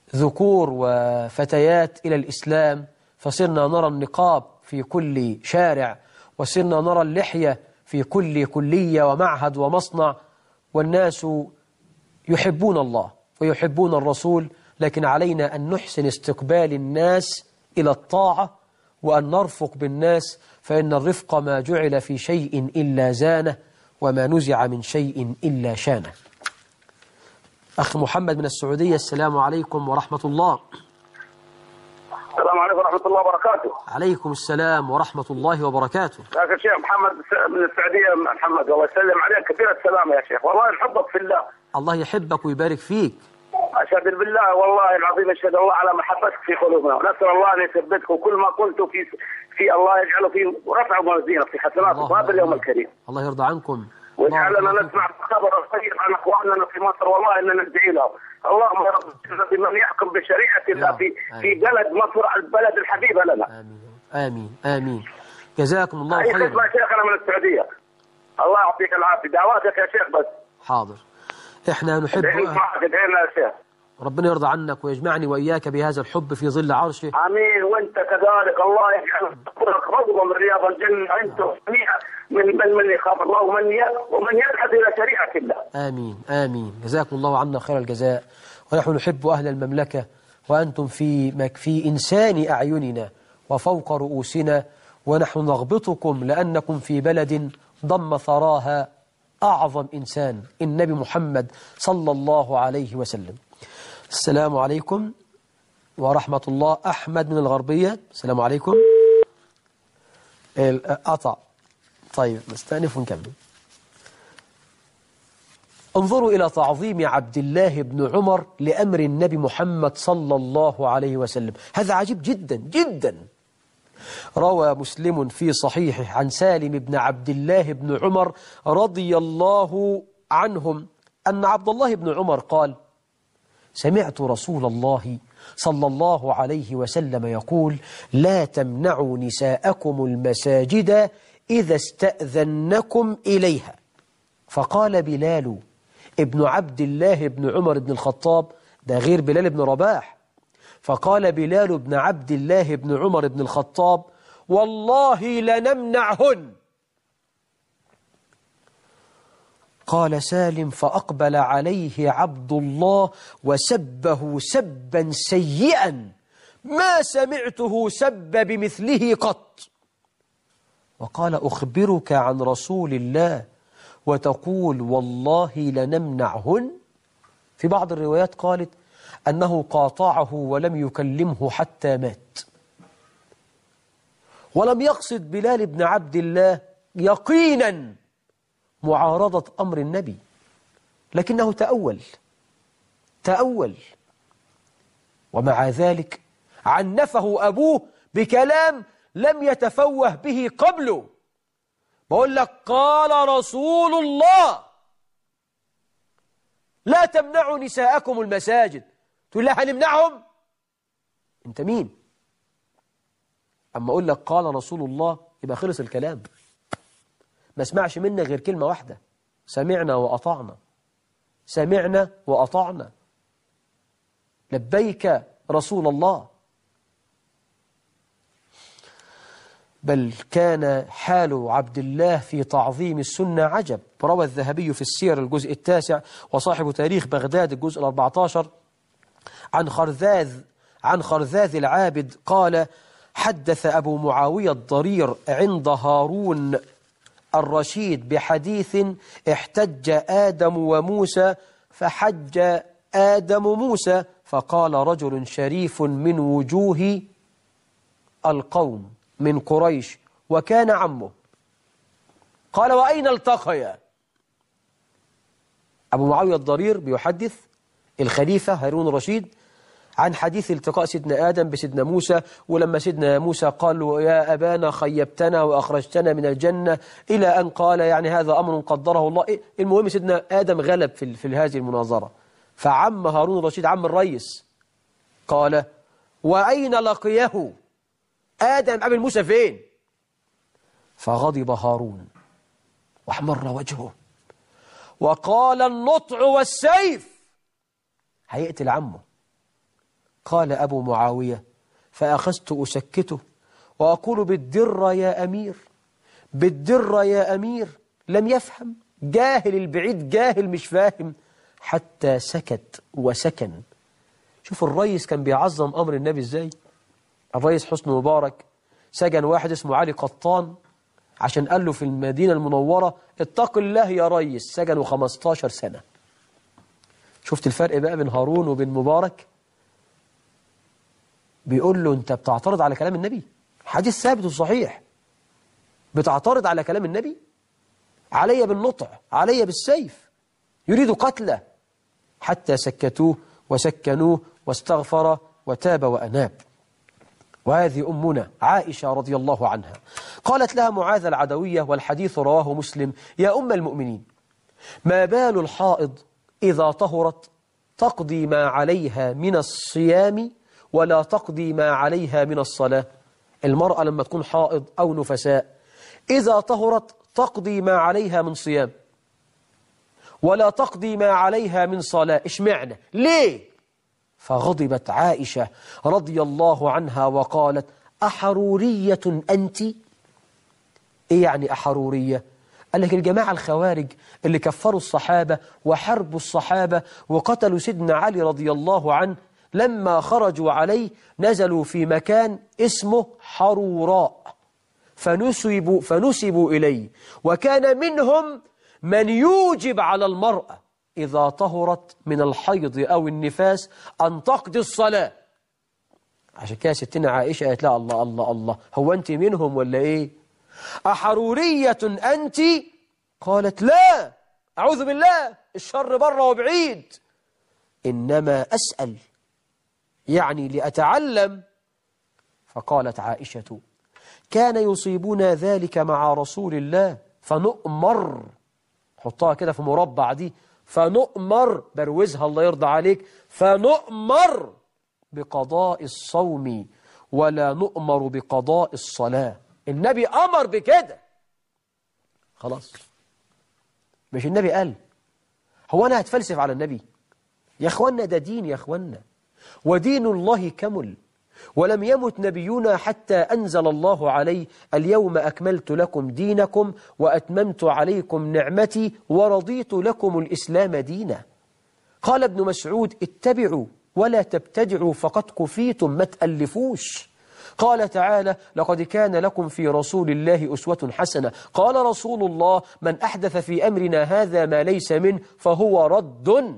ذكور وفتيات إلى الإسلام، فصرنا نرى النقاب في كل شارع، وصرنا نرى اللحية في كل كلية ومعهد ومصنع، والناس يحبون الله ويحبون الرسول، لكن علينا أن نحسن استقبال الناس إلى الطاعة وأن نرفق بالناس، فإن الرفق ما جعل في شيء إلا زانه، وما نزع من شيء إلا شانه. أخ محمد من السعودية، السلام عليكم ورحمة الله. السلام عليكم ورحمة الله وبركاته. عليكم السلام ورحمة الله وبركاته. يا شيخ محمد من السعودية، محمد الله يسلم عليك، كثير السلام يا شيخ، والله نحبك في الله. الله يحبك ويبارك فيك. أشهد بالله والله العظيم، أشهد الله على محبتك في قلوبنا، ونسأل الله أن يثبتك، وكل ما قلت في الله يجعله في رفع موازينك في حسناتك هذا اليوم الكريم. الله يرضى عنكم. واجعلنا نسمع خبر الخير عن اخواننا في مصر، والله اننا ندعي لهم. اللهم يا رب بمن يحكم بشريعه الله في بلد مصر، البلد الحبيبه لنا. امين امين امين. جزاكم الله خيرا. خيرا. يا شيخ انا من السعوديه. الله يعطيك العافيه، دعواتك يا شيخ بس. حاضر. احنا نحب ادعينا يا شيخ. ربنا يرضى عنك ويجمعني وإياك بهذا الحب في ظل عرشه. امين. وانت كذلك، الله يجعل روضه من رياض الجنه، انت من يخاف الله ومن يبحث الى شريعه الله. امين امين. جزاكم الله عنا خير الجزاء، ونحن نحب اهل المملكه، وانتم في انسان اعيننا وفوق رؤوسنا، ونحن نغبطكم لانكم في بلد ضم ثراها اعظم انسان، النبي محمد صلى الله عليه وسلم. السلام عليكم ورحمة الله. أحمد من الغربية، السلام عليكم. قطع. طيب نستأنف ونكمل. انظروا إلى تعظيم عبد الله بن عمر لأمر النبي محمد صلى الله عليه وسلم، هذا عجيب جدا جدا. روى مسلم في صحيحه عن سالم بن عبد الله بن عمر رضي الله عنهم أن عبد الله بن عمر قال: سمعت رسول الله صلى الله عليه وسلم يقول: لا تمنعوا نساءكم المساجد إذا استأذنكم إليها. فقال بلال ابن عبد الله بن عمر بن الخطاب، ده غير بلال بن رباح، فقال بلال بن عبد الله بن عمر بن الخطاب: والله لنمنعهن. قال سالم: فأقبل عليه عبد الله وسبه سبا سيئا ما سمعته سب بمثله قط، وقال: أخبرك عن رسول الله وتقول والله لنمنعهن؟ في بعض الروايات قالت أنه قاطعه ولم يكلمه حتى مات. ولم يقصد بلال بن عبد الله يقينا معارضة أمر النبي، لكنه تأول، ومع ذلك عنفه أبوه بكلام لم يتفوه به قبله. بقول لك قال رسول الله: لا تمنعوا نساءكم المساجد. تقول لا هنمنعهم؟ انت مين؟ أما أقول لك قال رسول الله يبقى خلص الكلام، ما اسمعش منك غير كلمة واحدة: سمعنا وأطعنا، سمعنا وأطعنا، لبيك رسول الله. بل كان حال عبد الله في تعظيم السنة عجب. روى الذهبي في السير الجزء 9 وصاحب تاريخ بغداد الجزء 14 عن خرذاذ العابد قال: حدث أبو معاوية الضرير عند هارون الرشيد بحديث احتج آدم وموسى، فحج آدم موسى، فقال رجل شريف من وجوه القوم من قريش وكان عمه، قال: وأين التقيا؟ أبو معاوية الضرير بيحدث الخليفة هارون الرشيد عن حديث التقاء سيدنا آدم بسيدنا موسى، ولما سيدنا موسى قال له: يا أبانا خيبتنا وأخرجتنا من الجنة، إلى أن قال يعني هذا أمر قدره الله. المهم سيدنا آدم غلب في هذه المناظرة، فعم هارون الرشيد عم الرئيس قال: وأين لقيه آدم؟ قابل موسى فين؟ فغضب هارون واحمر وجهه وقال: النطع والسيف. هيقتل عمه. قال أبو معاوية: فأخذت أسكته وأقول: بالدرة يا أمير، بالدرة يا أمير. لم يفهم، جاهل البعيد، جاهل مش فاهم، حتى سكت وسكن. شوف الرئيس كان بيعظم أمر النبي إزاي. الرئيس حسني مبارك سجن واحد اسمه علي قطان عشان قال له في المدينة المنورة: اتق الله يا ريس. سجنه 15 سنة. شفت الفرق بقى بين هارون وبين مبارك؟ بيقول له: انت بتعترض على كلام النبي، حديث ثابت وصحيح، بتعترض على كلام النبي؟ علي بالنطع، علي بالسيف. يريد قتله، حتى سكتوه وسكنوه واستغفر وتاب وأناب. وهذه أمنا عائشة رضي الله عنها قالت لها معاذ العدوية، والحديث رواه مسلم: يا أم المؤمنين، ما بال الحائض إذا طهرت تقضي ما عليها من الصيام ولا تقضي ما عليها من الصلاة؟ المرأة لما تكون حائض أو نفساء إذا طهرت تقضي ما عليها من صيام ولا تقضي ما عليها من صلاة. اشمعنى؟ ليه؟ فغضبت عائشة رضي الله عنها وقالت: أحرورية أنت؟ إيه يعني أحرورية؟ قال لك الجماعة الخوارج اللي كفروا الصحابة وحربوا الصحابة وقتلوا سيدنا علي رضي الله عنه، لما خرجوا عليه نزلوا في مكان اسمه حروراء فنسبوا إليه، وكان منهم من يوجب على المرأة إذا طهرت من الحيض أو النفاس أن تقضي الصلاة. عشان كده ستنا عائشة قالت: لا، الله الله الله، هو أنت منهم ولا إيه؟ أحرورية أنت؟ قالت: لا، أعوذ بالله، الشر بره وبعيد، إنما أسأل، يعني لأتعلم. فقالت عائشة: كان يصيبنا ذلك مع رسول الله فنؤمر، حطها كده في مربع دي، فنؤمر، بروزها الله يرضى عليك، فنؤمر بقضاء الصوم ولا نؤمر بقضاء الصلاة. النبي أمر بكده، خلاص. مش النبي قال؟ هو أنا هتفلسف على النبي؟ يا أخوانا ده دين، يا أخوانا، ودين الله كمل، ولم يمت نبينا حتى أنزل الله عليه: اليوم أكملت لكم دينكم وأتممت عليكم نعمتي ورضيت لكم الإسلام دينا. قال ابن مسعود: اتبعوا ولا تبتدعوا فقد كفيتم، ما تألفوش. قال تعالى: لقد كان لكم في رسول الله أسوة حسنة. قال رسول الله: من أحدث في أمرنا هذا ما ليس منه فهو رد.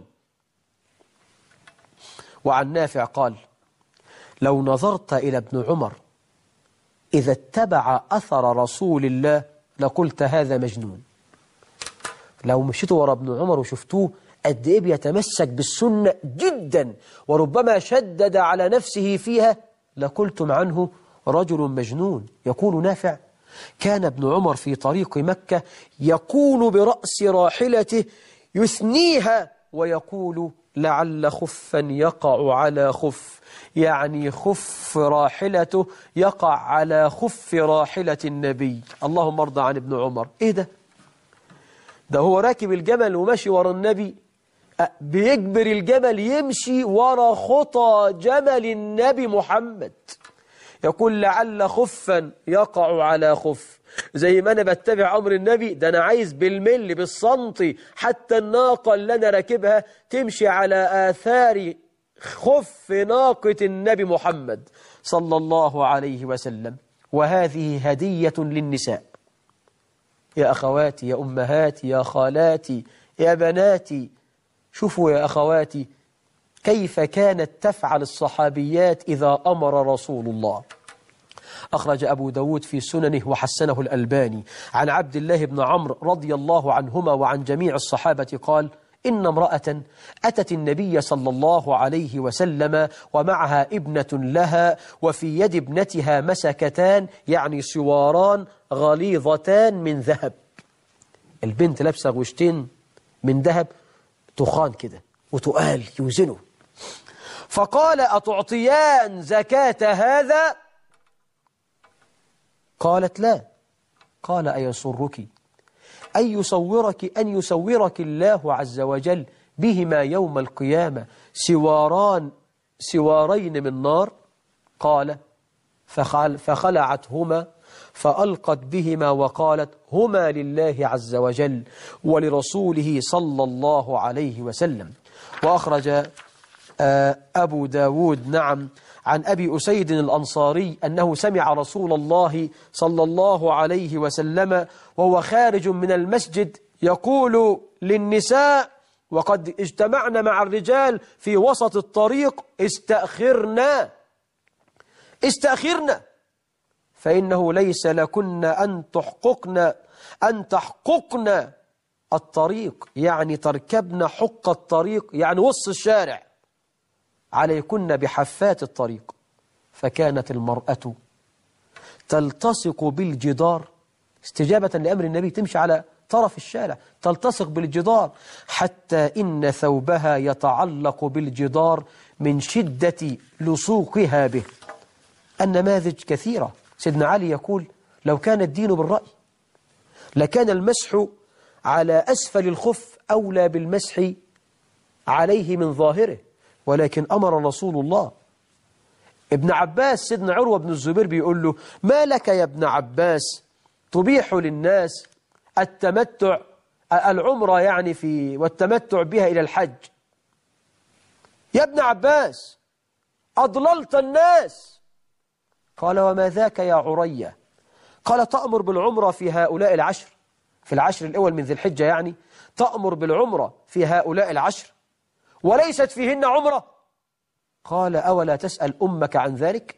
وعن نافع قال: لو نظرت إلى ابن عمر إذا اتبع أثر رسول الله لقلت هذا مجنون. لو مشيتوا ورا ابن عمر وشفتوه قد إيه بيتمسك بالسنة جدا وربما شدد على نفسه فيها لقلتم عنه رجل مجنون. يقول نافع: كان ابن عمر في طريق مكة يقول برأس راحلته يثنيها ويقول: لعل خفا يقع على خف، يعني خف راحلته يقع على خف راحلة النبي. اللهم ارضى عن ابن عمر. ايه ده هو راكب الجمل وماشي ورا النبي، بيجبر الجمل يمشي ورا خطى جمل النبي محمد. يقول: لعل خفا يقع على خف. زي ما أنا بتبع أمر النبي، ده أنا عايز بالملي بالسنتي حتى الناقة اللي أنا راكبها تمشي على آثار خف ناقة النبي محمد صلى الله عليه وسلم. وهذه هدية للنساء. يا أخواتي، يا أمهاتي، يا خالاتي، يا بناتي، شوفوا يا أخواتي كيف كانت تفعل الصحابيات إذا أمر رسول الله. أخرج أبو داود في سننه وحسنه الألباني عن عبد الله بن عمرو رضي الله عنهما وعن جميع الصحابة قال: إن امرأة أتت النبي صلى الله عليه وسلم ومعها ابنة لها، وفي يد ابنتها مسكتان، يعني سواران غليظتان من ذهب. البنت لابسة غشتين من ذهب تخان كده وتقال يوزنه. فقال: أتعطيان زكاة هذا؟ قالت: لا. قال: أيسرك أن يصورك الله عز وجل بهما يوم القيامة سواران سوارين من نار. قال فخلعتهما فألقت بهما وقالت هما لله عز وجل ولرسوله صلى الله عليه وسلم. وأخرج أبو داود نعم عن أبي أسيد الأنصاري أنه سمع رسول الله صلى الله عليه وسلم وهو خارج من المسجد يقول للنساء وقد اجتمعنا مع الرجال في وسط الطريق استأخرنا فإنه ليس لكن أن تحققن الطريق، يعني تركبن حق الطريق، يعني وسط الشارع، عليكن بحفات الطريق. فكانت المرأة تلتصق بالجدار استجابة لأمر النبي، تمشي على طرف الشارع تلتصق بالجدار حتى إن ثوبها يتعلق بالجدار من شدة لصوقها به. النماذج كثيرة. سيدنا علي يقول لو كان الدين بالرأي لكان المسح على أسفل الخف أولى بالمسح عليه من ظاهره، ولكن أمر رسول الله. ابن عباس سيدنا عروة بن الزبير بيقول له ما لك يا ابن عباس تبيح للناس التمتع العمرة يعني والتمتع بها إلى الحج؟ يا ابن عباس أضللت الناس. قال وما ذاك يا عرية؟ قال تأمر بالعمرة في هؤلاء العشر، في العشر الأول من ذي الحجة، يعني تأمر بالعمرة في هؤلاء العشر وليست فيهن عمرة. قال أولا تسأل أمك عن ذلك؟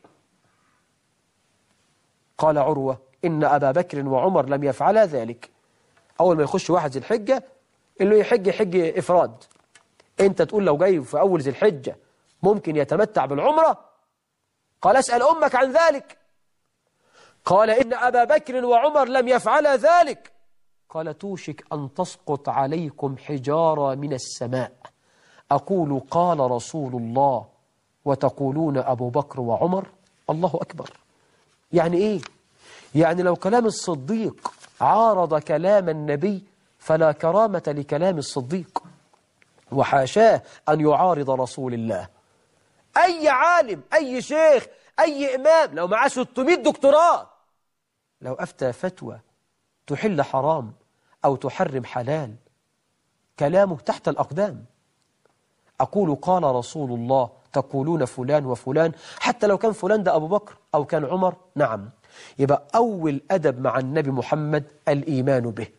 قال عروة إن أبا بكر وعمر لم يفعلا ذلك. أول ما يخش واحد ذي الحجة اللي يحج إفراد، أنت تقول لو جاي في أول ذي الحجة ممكن يتمتع بالعمرة؟ قال اسأل أمك عن ذلك. قال إن أبا بكر وعمر لم يفعلا ذلك. قال توشك أن تسقط عليكم حجارة من السماء، أقول قال رسول الله وتقولون أبو بكر وعمر. الله أكبر. يعني إيه؟ يعني لو كلام الصديق عارض كلام النبي فلا كرامة لكلام الصديق، وحاشاه أن يعارض رسول الله. أي عالم، أي شيخ، أي إمام لو معاه 600 دكتوراه لو أفتى فتوى تحل حرام أو تحرم حلال كلامه تحت الأقدام. أقول قال رسول الله تقولون فلان وفلان، حتى لو كان فلان ده أبو بكر أو كان عمر. نعم. يبقى أول أدب مع النبي محمد الإيمان به.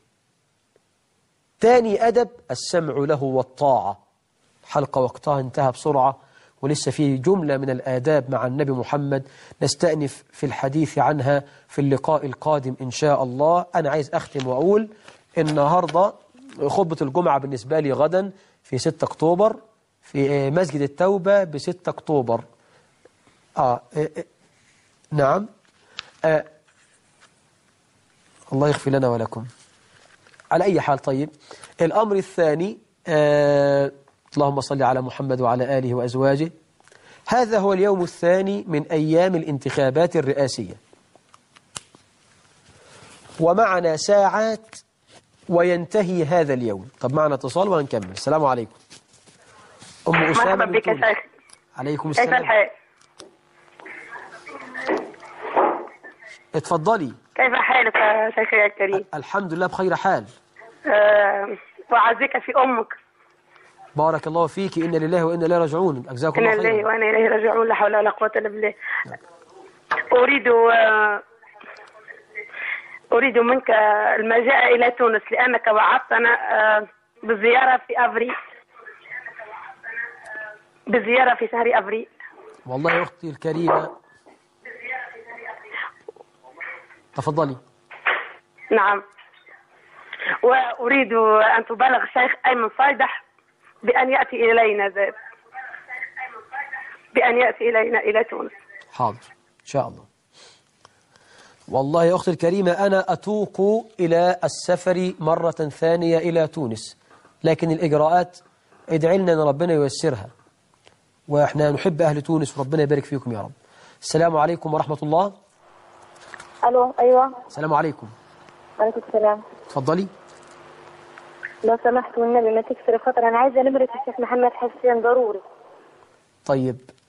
تاني أدب السمع له والطاعة. حلقة وقتها انتهى بسرعة ولسه في جملة من الآداب مع النبي محمد نستأنف في الحديث عنها في اللقاء القادم إن شاء الله. أنا عايز أختم وأقول النهاردة خطبة الجمعة بالنسبة لي غدا في 6 أكتوبر في مسجد التوبة ب6 أكتوبر. نعم. الله يغفر لنا ولكم. على أي حال. طيب الأمر الثاني اللهم صل على محمد وعلى آله وأزواجه. هذا هو اليوم الثاني من أيام الانتخابات الرئاسية، ومعنا ساعات وينتهي هذا اليوم. طب معنا اتصال وهنكمل. السلام عليكم. أم أسامة. مرحبا بك يا شيخ. عليكم السلام. كيف الحال؟ اتفضلي. كيف حالك يا شيخي الكريم؟ الحمد لله بخير حال. وأعزك في أمك. بارك الله فيك. إن لله وإنا إليه راجعون. أجزاكم الله خيرا. إن لله وإنا إليه راجعون. لا حول ولا قوة إلا بالله. أريد منك المجاء إلى تونس لأنك وعدتنا بالزيارة في أفريل، بالزيارة في شهر أفريل. والله يا أختي الكريمة. تفضلي. نعم. وأريد أن تبلغ الشيخ أيمن صيدح بأن يأتي إلينا زاد، بأن يأتي إلينا إلى تونس. حاضر إن شاء الله. والله يا أختي الكريمة أنا أتوق إلى السفر مرة ثانية إلى تونس، لكن الإجراءات ادعي لنا أن ربنا ييسرها، وإحنا نحب أهل تونس وربنا يبارك فيكم يا رب. السلام عليكم ورحمة الله. ألو. أيوة. السلام عليكم. وعليكم السلام. تفضلي. لو سمحت والنبي ما تكسري خاطر، أنا عايزة نمرة الشيخ محمد حسين ضروري. طيب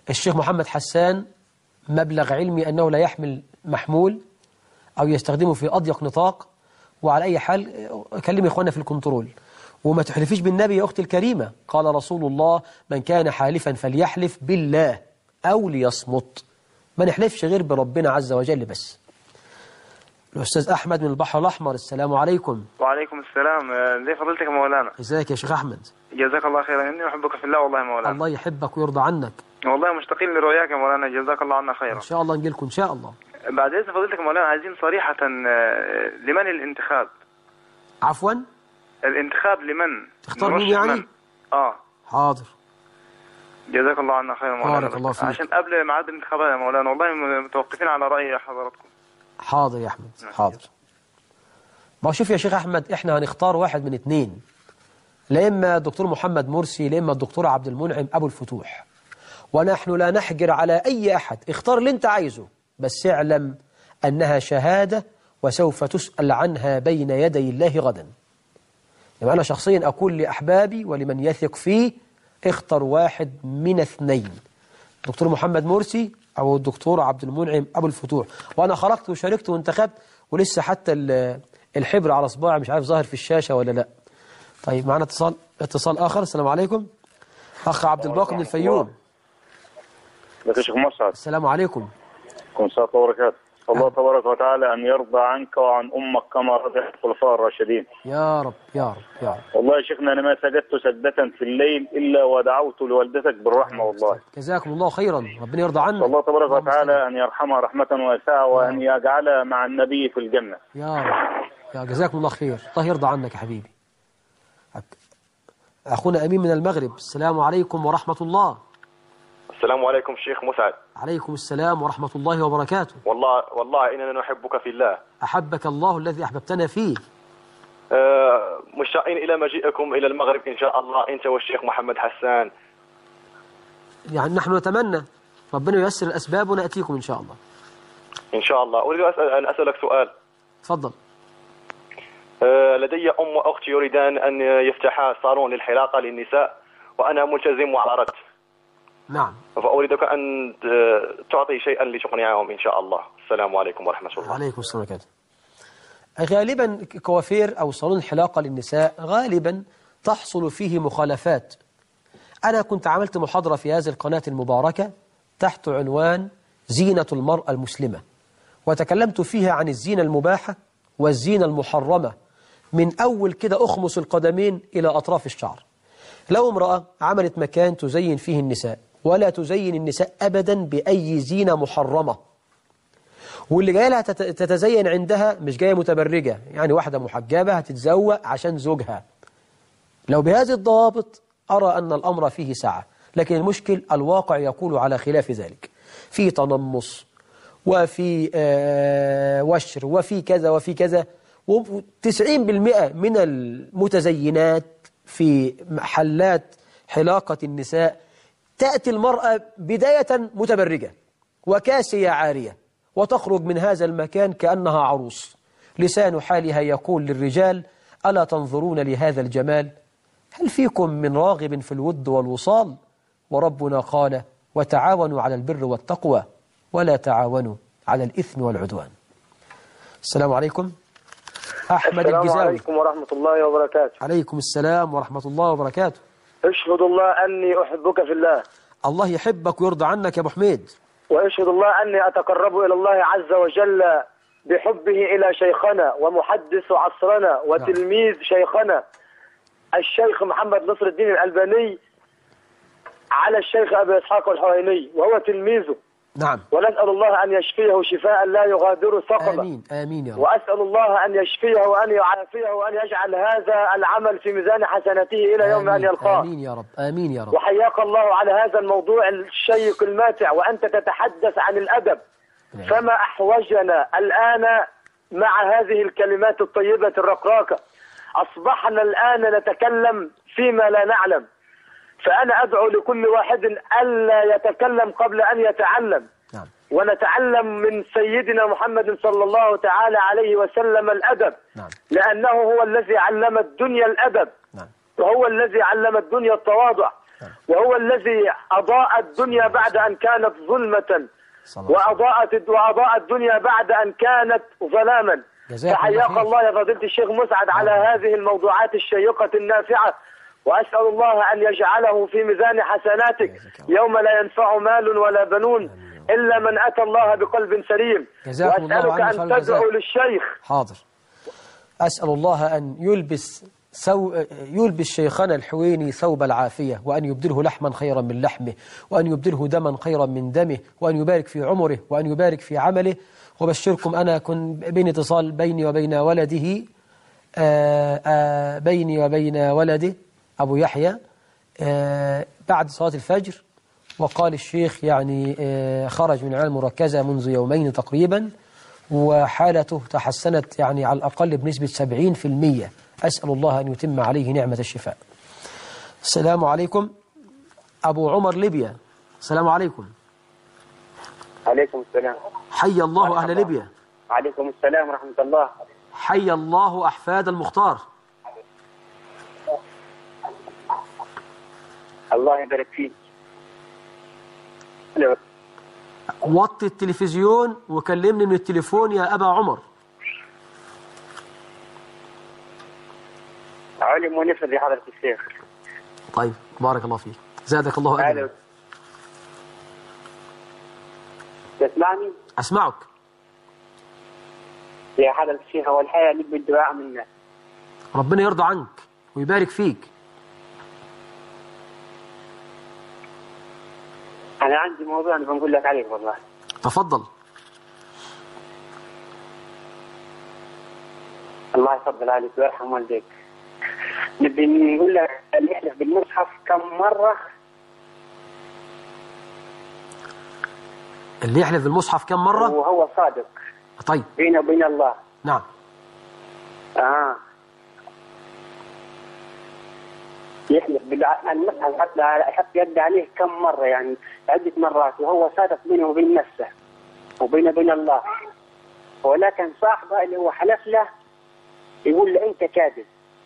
الشيخ محمد حسان مبلغ علمي أنه لا يحمل محمول أو يستخدمه في أضيق نطاق. وعلى أي حال كلم إخواننا في الكنترول، وما تحلفيش بالنبي يا أختي الكريمة. قال رسول الله: من كان حالفا فليحلف بالله أو ليصمت. ما نحلفش غير بربنا عز وجل بس. الأستاذ أحمد من البحر الأحمر، السلام عليكم. وعليكم السلام. زي فضيلتك يا مولانا؟ ازيك يا شيخ أحمد؟ جزاك الله خيرا، إني أحبك في الله والله يا مولانا. الله يحبك ويرضى عنك. والله مشتاقين لرؤياك يا مولانا، جزاك الله عنا خيرا. إن شاء الله نجيلكم إن شاء الله. بعد إذن فضيلتك يا مولانا، عايزين صريحة لمن الانتخاب؟ عفوا؟ الانتخاب لمن؟ تختار مين يعني؟ من؟ حاضر. جزاك الله عنا خيرا مولانا. بارك الله فيك. عشان قبل ميعاد الانتخابات يا مولانا، والله متوقفين على رأي حضراتكم. حاضر يا أحمد، حاضر. ما شوف يا شيخ أحمد، إحنا هنختار واحد من اتنين، لا إما الدكتور محمد مرسي، لا إما الدكتور عبد المنعم أبو الفتوح. ونحن لا نحجر على أي أحد، اختار اللي أنت عايزه، بس اعلم أنها شهادة وسوف تسأل عنها بين يدي الله غدا. يعني أنا شخصيا أقول لأحبابي ولمن يثق فيه: اختر واحد من اثنين، الدكتور محمد مرسي أو الدكتور عبد المنعم أبو الفتوح. وأنا خرجت وشاركت وانتخبت، ولسه حتى الحبر على صباعي مش عارف ظاهر في الشاشة ولا لا. طيب معنا اتصال آخر. السلام عليكم. أخ عبد الباقي من الفيوم. يا شيخ مسعد. السلام عليكم. السلام وبركاته. الله تبارك وتعالى أن يرضى عنك وعن أمك كما رضي الخلفاء الراشدين. يا رب يا رب يا رب. والله يا شيخنا أنا ما سجدت سجدة في الليل إلا ودعوت لوالدتك بالرحمة والله. جزاكم الله خيرا، ربنا يرضى عنك. الله تبارك وتعالى أن يرحمها رحمة واسعة وأن يجعلها مع النبي في الجنة. يا رب. يا جزاكم الله خير، الله يرضى عنك يا حبيبي. أخونا أمين من المغرب، السلام عليكم ورحمة الله. السلام عليكم شيخ مسعد. عليكم السلام ورحمة الله وبركاته. والله إننا نحبك في الله. أحبك الله الذي أحببتنا فيه. مشتاقين إلى مجيئكم إلى المغرب إن شاء الله، أنت والشيخ محمد حسان. يعني نحن نتمنى ربنا ييسر الأسباب ونأتيكم إن شاء الله. إن شاء الله. أريد أن أسألك سؤال. تفضل. لدي أم وأختي يريدان أن يفتحا صالون للحلاقة للنساء، وأنا ملتزم وأعرضت. نعم. فأريدك أن تعطي شيئا لتقنعهم إن شاء الله. السلام عليكم ورحمة الله. وعليكم السلام ورحمة الله. غالبا كوافير أو صالون الحلاقة للنساء غالبا تحصل فيه مخالفات. أنا كنت عملت محاضرة في هذه القناة المباركة تحت عنوان زينة المرأة المسلمة، وتكلمت فيها عن الزينة المباحة والزينة المحرمة، من أول كده أخمص القدمين إلى أطراف الشعر. لو امرأة عملت مكان تزين فيه النساء، ولا تزين النساء أبدا بأي زينة محرمة، واللي جاي لها تتزين عندها مش جاية متبرجة، يعني واحدة محجبة هتتزوق عشان زوجها، لو بهذه الضوابط أرى أن الأمر فيه سعة. لكن المشكل الواقع يقول على خلاف ذلك، في تنمص وفي وشر وفي كذا وفي كذا. و90% من المتزينات في محلات حلاقة النساء تأتي المرأة بداية متبرجة وكاسية عارية، وتخرج من هذا المكان كأنها عروس. لسان حالها يقول للرجال: ألا تنظرون لهذا الجمال؟ هل فيكم من راغب في الود والوصال؟ وربنا قال: وتعاونوا على البر والتقوى ولا تعاونوا على الإثم والعدوان. السلام عليكم. أحمد الجزاوي. السلام عليكم ورحمة الله وبركاته. عليكم السلام ورحمة الله وبركاته. اشهد الله أني أحبك في الله. الله يحبك ويرضى عنك يا أبو حميد. واشهد الله أني أتقرب إلى الله عز وجل بحبه إلى شيخنا ومحدث عصرنا وتلميذ شيخنا الشيخ محمد نصر الدين الألباني على الشيخ أبي إسحاق الحويني، وهو تلميذه. نعم. ونسأل الله أن يشفيه شفاء لا يغادر سقما. آمين آمين يا رب. وأسأل الله أن يشفيه وأن يعافيه وأن يجعل هذا العمل في ميزان حسناته إلى يوم أن يلقاه. آمين يا رب آمين يا رب. وحياك الله على هذا الموضوع الشيق الماتع، وأنت تتحدث عن الأدب. فما أحوجنا الآن مع هذه الكلمات الطيبة الرقراقة؟ أصبحنا الآن نتكلم فيما لا نعلم، فأنا أدعو لكل واحد ألا يتكلم قبل أن يتعلم. نعم. ونتعلم من سيدنا محمد صلى الله تعالى عليه وسلم الأدب. نعم. لأنه هو الذي علم الدنيا الأدب. نعم. وهو الذي علم الدنيا التواضع. وهو الذي أضاء الدنيا بعد أن كانت ظلمة، وأضاء الدنيا بعد أن كانت ظلاما. فحياك الله يا فضيلة الشيخ مسعد على هذه الموضوعات الشيقة النافعة، وأسأل الله أن يجعله في ميزان حسناتك يوم لا ينفع مال ولا بنون إلا من أتى الله بقلب سليم. وأسألك أن تدعو للشيخ. حاضر. أسأل الله أن يلبس شيخنا الحويني ثوب العافية، وأن يبدله لحما خيرا من لحمه، وأن يبدله دما خيرا من دمه، وأن يبارك في عمره، وأن يبارك في عمله. وبشركم أنا كنت بين اتصال بيني وبين ولده، بيني وبين ولده أبو يحيى بعد صلاة الفجر، وقال الشيخ يعني خرج من العناية المركزة منذ يومين تقريبا، وحالته تحسنت يعني على الأقل بنسبة 70%. أسأل الله أن يتم عليه نعمة الشفاء. السلام عليكم. أبو عمر ليبيا. السلام عليكم. عليكم السلام. حي الله أهل ليبيا. عليكم السلام ورحمة الله. حي الله أحفاد المختار. الله يبارك فيك. وطي التلفزيون وكلمني من التليفون يا أبا عمر. علم ونفذ يا حضرة الشيخ. طيب بارك الله فيك، زادك الله أجرا. تسمعني؟ أسمعك يا حضرة الشيخ. أول حاجة لك بالدعاء منا، ربنا يرضى عنك ويبارك فيك. أنا عندي موضوع أنا بنقول لك عليه والله. تفضل. الله يفضل عليك ويرحم والديك. نبي نقول لك اللي يحلف بالمصحف كم مرة؟ اللي يحلف بالمصحف كم مرة؟ وهو صادق. طيب. بينه وبين الله. نعم. يحلف بالمصحف حتى يحط يد عليه كم مرة، يعني عدة مرات، وهو صادق بينه وبين نفسه وبينه وبين الله، ولكن صاحبه اللي هو حلف له يقول له أنت كاذب.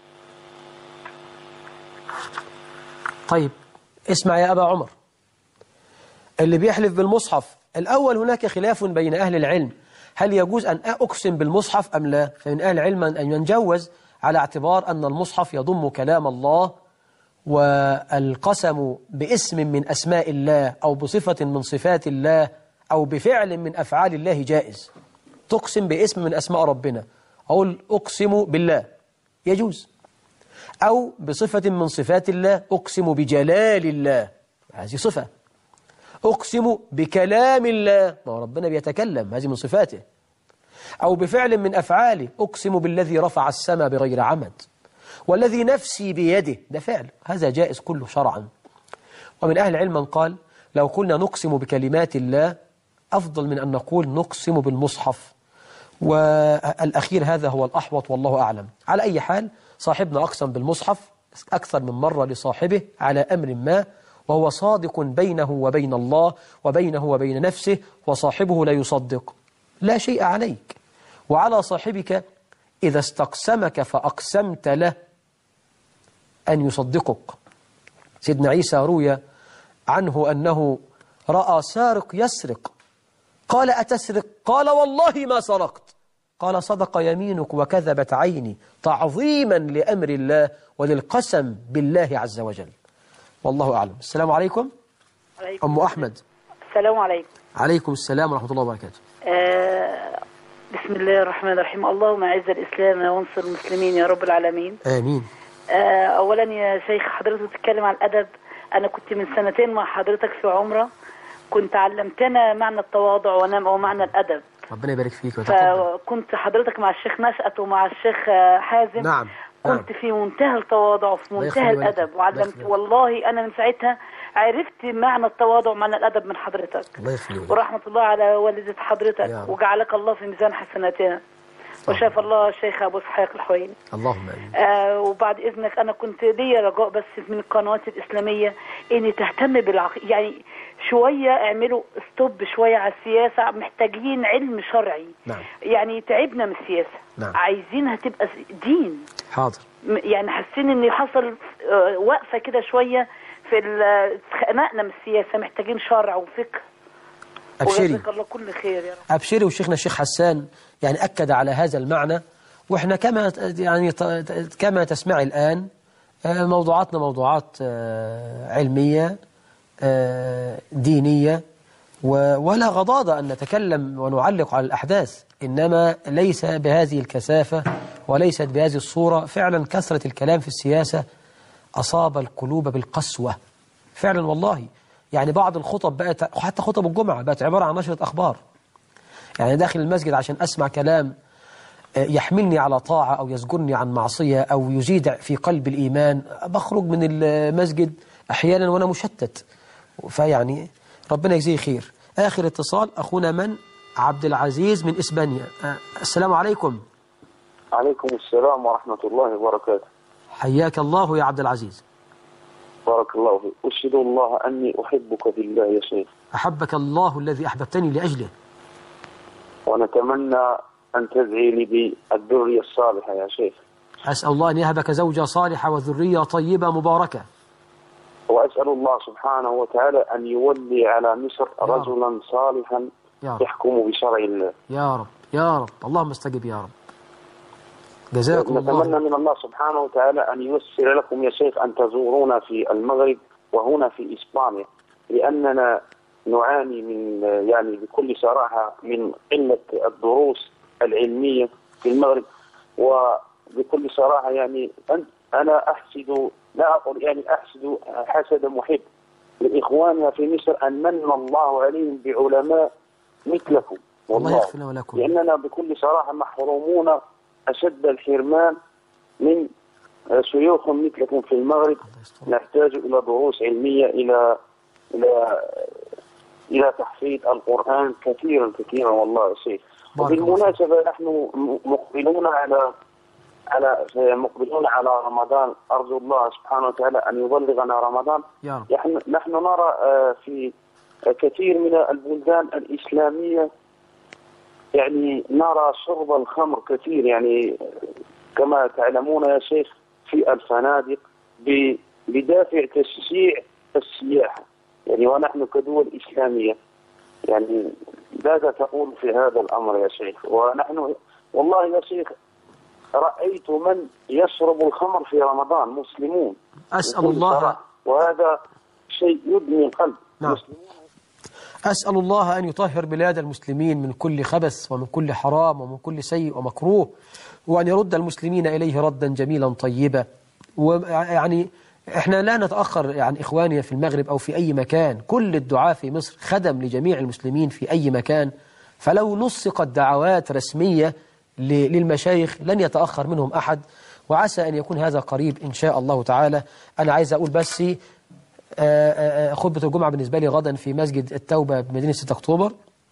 طيب اسمع يا أبا عمر، اللي بيحلف بالمصحف الأول هناك خلاف بين أهل العلم، هل يجوز أن أقسم بالمصحف أم لا؟ فإن أهل العلم أن ينجوز على اعتبار أن المصحف يضم كلام الله، والقسم باسم من أسماء الله أو بصفة من صفات الله أو بفعل من أفعال الله جائز. تقسم باسم من أسماء ربنا، أقول أقسم بالله يجوز، أو بصفة من صفات الله أقسم بجلال الله، هذه صفة. أقسم بكلام الله، ما ربنا بيتكلم، هذه من صفاته. أو بفعل من أفعاله، أقسم بالذي رفع السماء بغير عمد، والذي نفسي بيده، ده فعل، هذا جائز كله شرعا. ومن أهل العلم من قال لو قلنا نقسم بكلمات الله أفضل من أن نقول نقسم بالمصحف، والأخير هذا هو الأحوط والله أعلم. على أي حال صاحبنا أقسم بالمصحف أكثر من مرة لصاحبه على أمر ما، وهو صادق بينه وبين الله وبينه وبين نفسه، وصاحبه لا يصدق، لا شيء عليك. وعلى صاحبك إذا استقسمك فأقسمت له أن يصدقك. سيدنا عيسى روي عنه أنه رأى سارق يسرق، قال أتسرق؟ قال والله ما سرقت. قال صدق يمينك وكذبت عيني، تعظيما لأمر الله وللقسم بالله عز وجل. والله أعلم. السلام عليكم. أم أحمد. السلام عليكم. عليكم السلام ورحمة الله وبركاته. بسم الله الرحمن الرحيم. اللهم أعز الإسلام وانصر المسلمين يا رب العالمين. آمين. أولا يا شيخ حضرتك تتكلم عن الأدب، أنا كنت من سنتين مع حضرتك في عمرة، كنت علمتنا معنى التواضع ومعنى الأدب. ربنا يبارك فيك وتقبل. فكنت حضرتك مع الشيخ نشأت ومع الشيخ حازم. نعم. كنت في منتهى التواضع وفي منتهى الأدب، وعلمت والله أنا من ساعتها عرفت معنى التواضع ومعنى الأدب من حضرتك. الله يخليك. ورحمة الله على والدة حضرتك، وجعلك الله في ميزان حسناتها، وشاف الله الشيخ أبو إسحاق الحويني. اللهم آمين. وبعد إذنك أنا كنت لي رجاء بس من القنوات الإسلامية إن تهتم بالعقيدة، يعني شوية اعملوا ستوب شوية على السياسة، محتاجين علم شرعي. نعم. يعني تعبنا من السياسة. نعم. عايزينها تبقى دين. حاضر. يعني حاسين ان حصل وقفة كده شوية اتخنقنا من السياسة، محتاجين شرع وفقه. أبشري وجزاك الله كل خير يا رب. أبشري. وشيخنا الشيخ حسان يعني أكد على هذا المعنى، وإحنا كما تسمعي الآن موضوعاتنا موضوعات علمية دينية، ولا غضاضة أن نتكلم ونعلق على الأحداث، إنما ليس بهذه الكثافة وليست بهذه الصورة. فعلا كثرة الكلام في السياسة أصاب القلوب بالقسوة فعلا والله. يعني بعض الخطب بقت، حتى خطب الجمعة بقت عبارة عن نشرة أخبار. يعني داخل المسجد عشان أسمع كلام يحملني على طاعة أو يزجرني عن معصية أو يزيد في قلب الإيمان، بخرج من المسجد أحيانا وأنا مشتت. فيعني ربنا يجزيه خير. آخر اتصال أخونا من عبد العزيز من إسبانيا. السلام عليكم. عليكم السلام ورحمة الله وبركاته. حياك الله يا عبد العزيز. بارك الله فيك. أشهد الله أني أحبك في الله يا شيخ. أحبك الله الذي أحببتني لأجله. ونتمنى أن تدعي لي بالذرية الصالحة يا شيخ. أسأل الله أن يهبك زوجة صالحة وذرية طيبة مباركة. وأسأل الله سبحانه وتعالى أن يولي على مصر رجلا صالحا يحكم بشرع الله. يا رب يا رب، اللهم استجب يا رب. جزاكم الله. نتمنى من الله سبحانه وتعالى أن ييسر لكم يا شيخ أن تزورونا في المغرب وهنا في إسبانيا، لأننا نعاني من يعني بكل صراحة من قلة الدروس العلمية في المغرب. وبكل صراحة يعني أنا أحسد، لا أقول يعني أحسد حسد محب لإخواننا في مصر أن من الله عليهم بعلماء مثلكم والله يغفر لنا ولكم، لأننا بكل صراحة محرومون أشد الحرمان من شيوخ مثلكم في المغرب. نحتاج إلى دروس علمية، إلى تحفيظ القرآن كثيرا والله يا شيخ. وبالمناسبة نحن مقبلون على رمضان. أرجو الله سبحانه وتعالى أن يبلغنا رمضان. نحن نرى في كثير من البلدان الإسلامية يعني نرى شرب الخمر كثير، يعني كما تعلمون يا شيخ في الفنادق بدافع تشجيع السياحة، يعني ونحن كدول إسلامية يعني ماذا تقول في هذا الأمر يا شيخ؟ ونحن والله يا شيخ رأيت من يشرب الخمر في رمضان مسلمون. أسأل الله، وهذا شيء يدمي القلب. نعم. أسأل الله أن يطهر بلاد المسلمين من كل خبث ومن كل حرام ومن كل سيء ومكروه، وأن يرد المسلمين إليه ردا جميلا طيبا. ويعني إحنا لا نتأخر يعني إخواننا في المغرب أو في أي مكان، كل الدعاة في مصر خدم لجميع المسلمين في أي مكان، فلو نسقت دعوات رسمية للمشايخ لن يتأخر منهم أحد، وعسى أن يكون هذا قريب إن شاء الله تعالى. أنا عايز أقول بس خطبة الجمعة بالنسبة لي غدا في مسجد التوبة بمدينة 6 أكتوبر،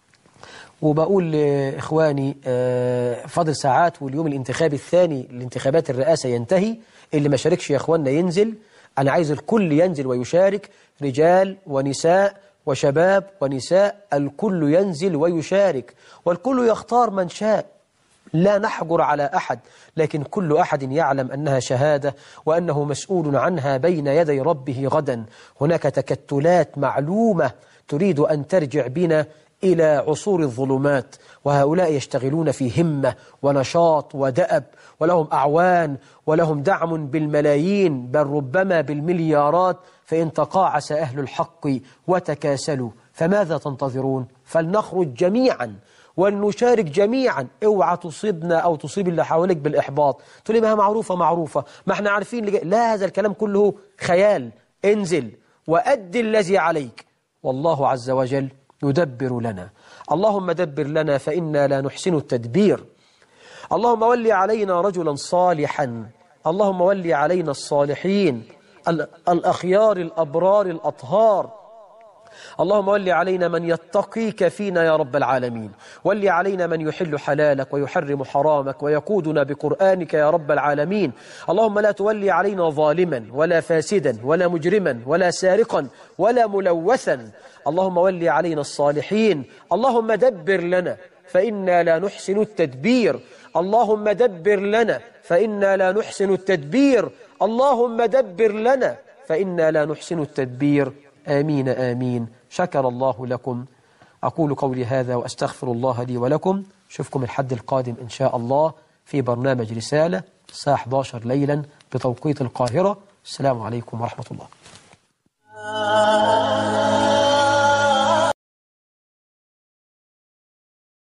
وبقول لإخواني فاضل ساعات واليوم الانتخابي الثاني لانتخابات الرئاسة ينتهي. اللي ما شاركش يا إخواننا ينزل، أنا عايز الكل ينزل ويشارك، رجال ونساء وشباب ونساء، الكل ينزل ويشارك، والكل يختار من شاء، لا نحجر على أحد، لكن كل أحد يعلم أنها شهادة وأنه مسؤول عنها بين يدي ربه غدا. هناك تكتلات معلومة تريد أن ترجع بنا إلى عصور الظلمات، وهؤلاء يشتغلون في همة ونشاط ودأب، ولهم أعوان ولهم دعم بالملايين بل ربما بالمليارات. فإن تقاعس أهل الحق وتكاسلوا فماذا تنتظرون؟ فلنخرج جميعا ونشارك جميعا. اوعى تصيبنا أو تصيب اللي حواليك بالإحباط، تقول لي ما معروفة، ما احنا عارفين لا، هذا الكلام كله خيال. انزل وأد الذي عليك، والله عز وجل يدبر لنا. اللهم دبر لنا فإنا لا نحسن التدبير. اللهم ولي علينا رجلا صالحا، اللهم ولي علينا الصالحين الأخيار الأبرار الأطهار. اللهم ولي علينا من يتقيك فينا يا رب العالمين، ولي علينا من يحل حلالك ويحرم حرامك ويقودنا بقرآنك يا رب العالمين. اللهم لا تولي علينا ظالما ولا فاسدا ولا مجرما ولا سارقا ولا ملوثا. اللهم ولي علينا الصالحين. اللهم دبر لنا فإنا لا نحسن التدبير. اللهم دبر لنا فإنا لا نحسن التدبير. اللهم دبر لنا فإنا لا نحسن التدبير. آمين آمين. شكر الله لكم. أقول قولي هذا وأستغفر الله لي ولكم. أشوفكم الحد القادم إن شاء الله في برنامج رسالة الساعة 11 ليلا بتوقيت القاهرة. السلام عليكم ورحمة الله.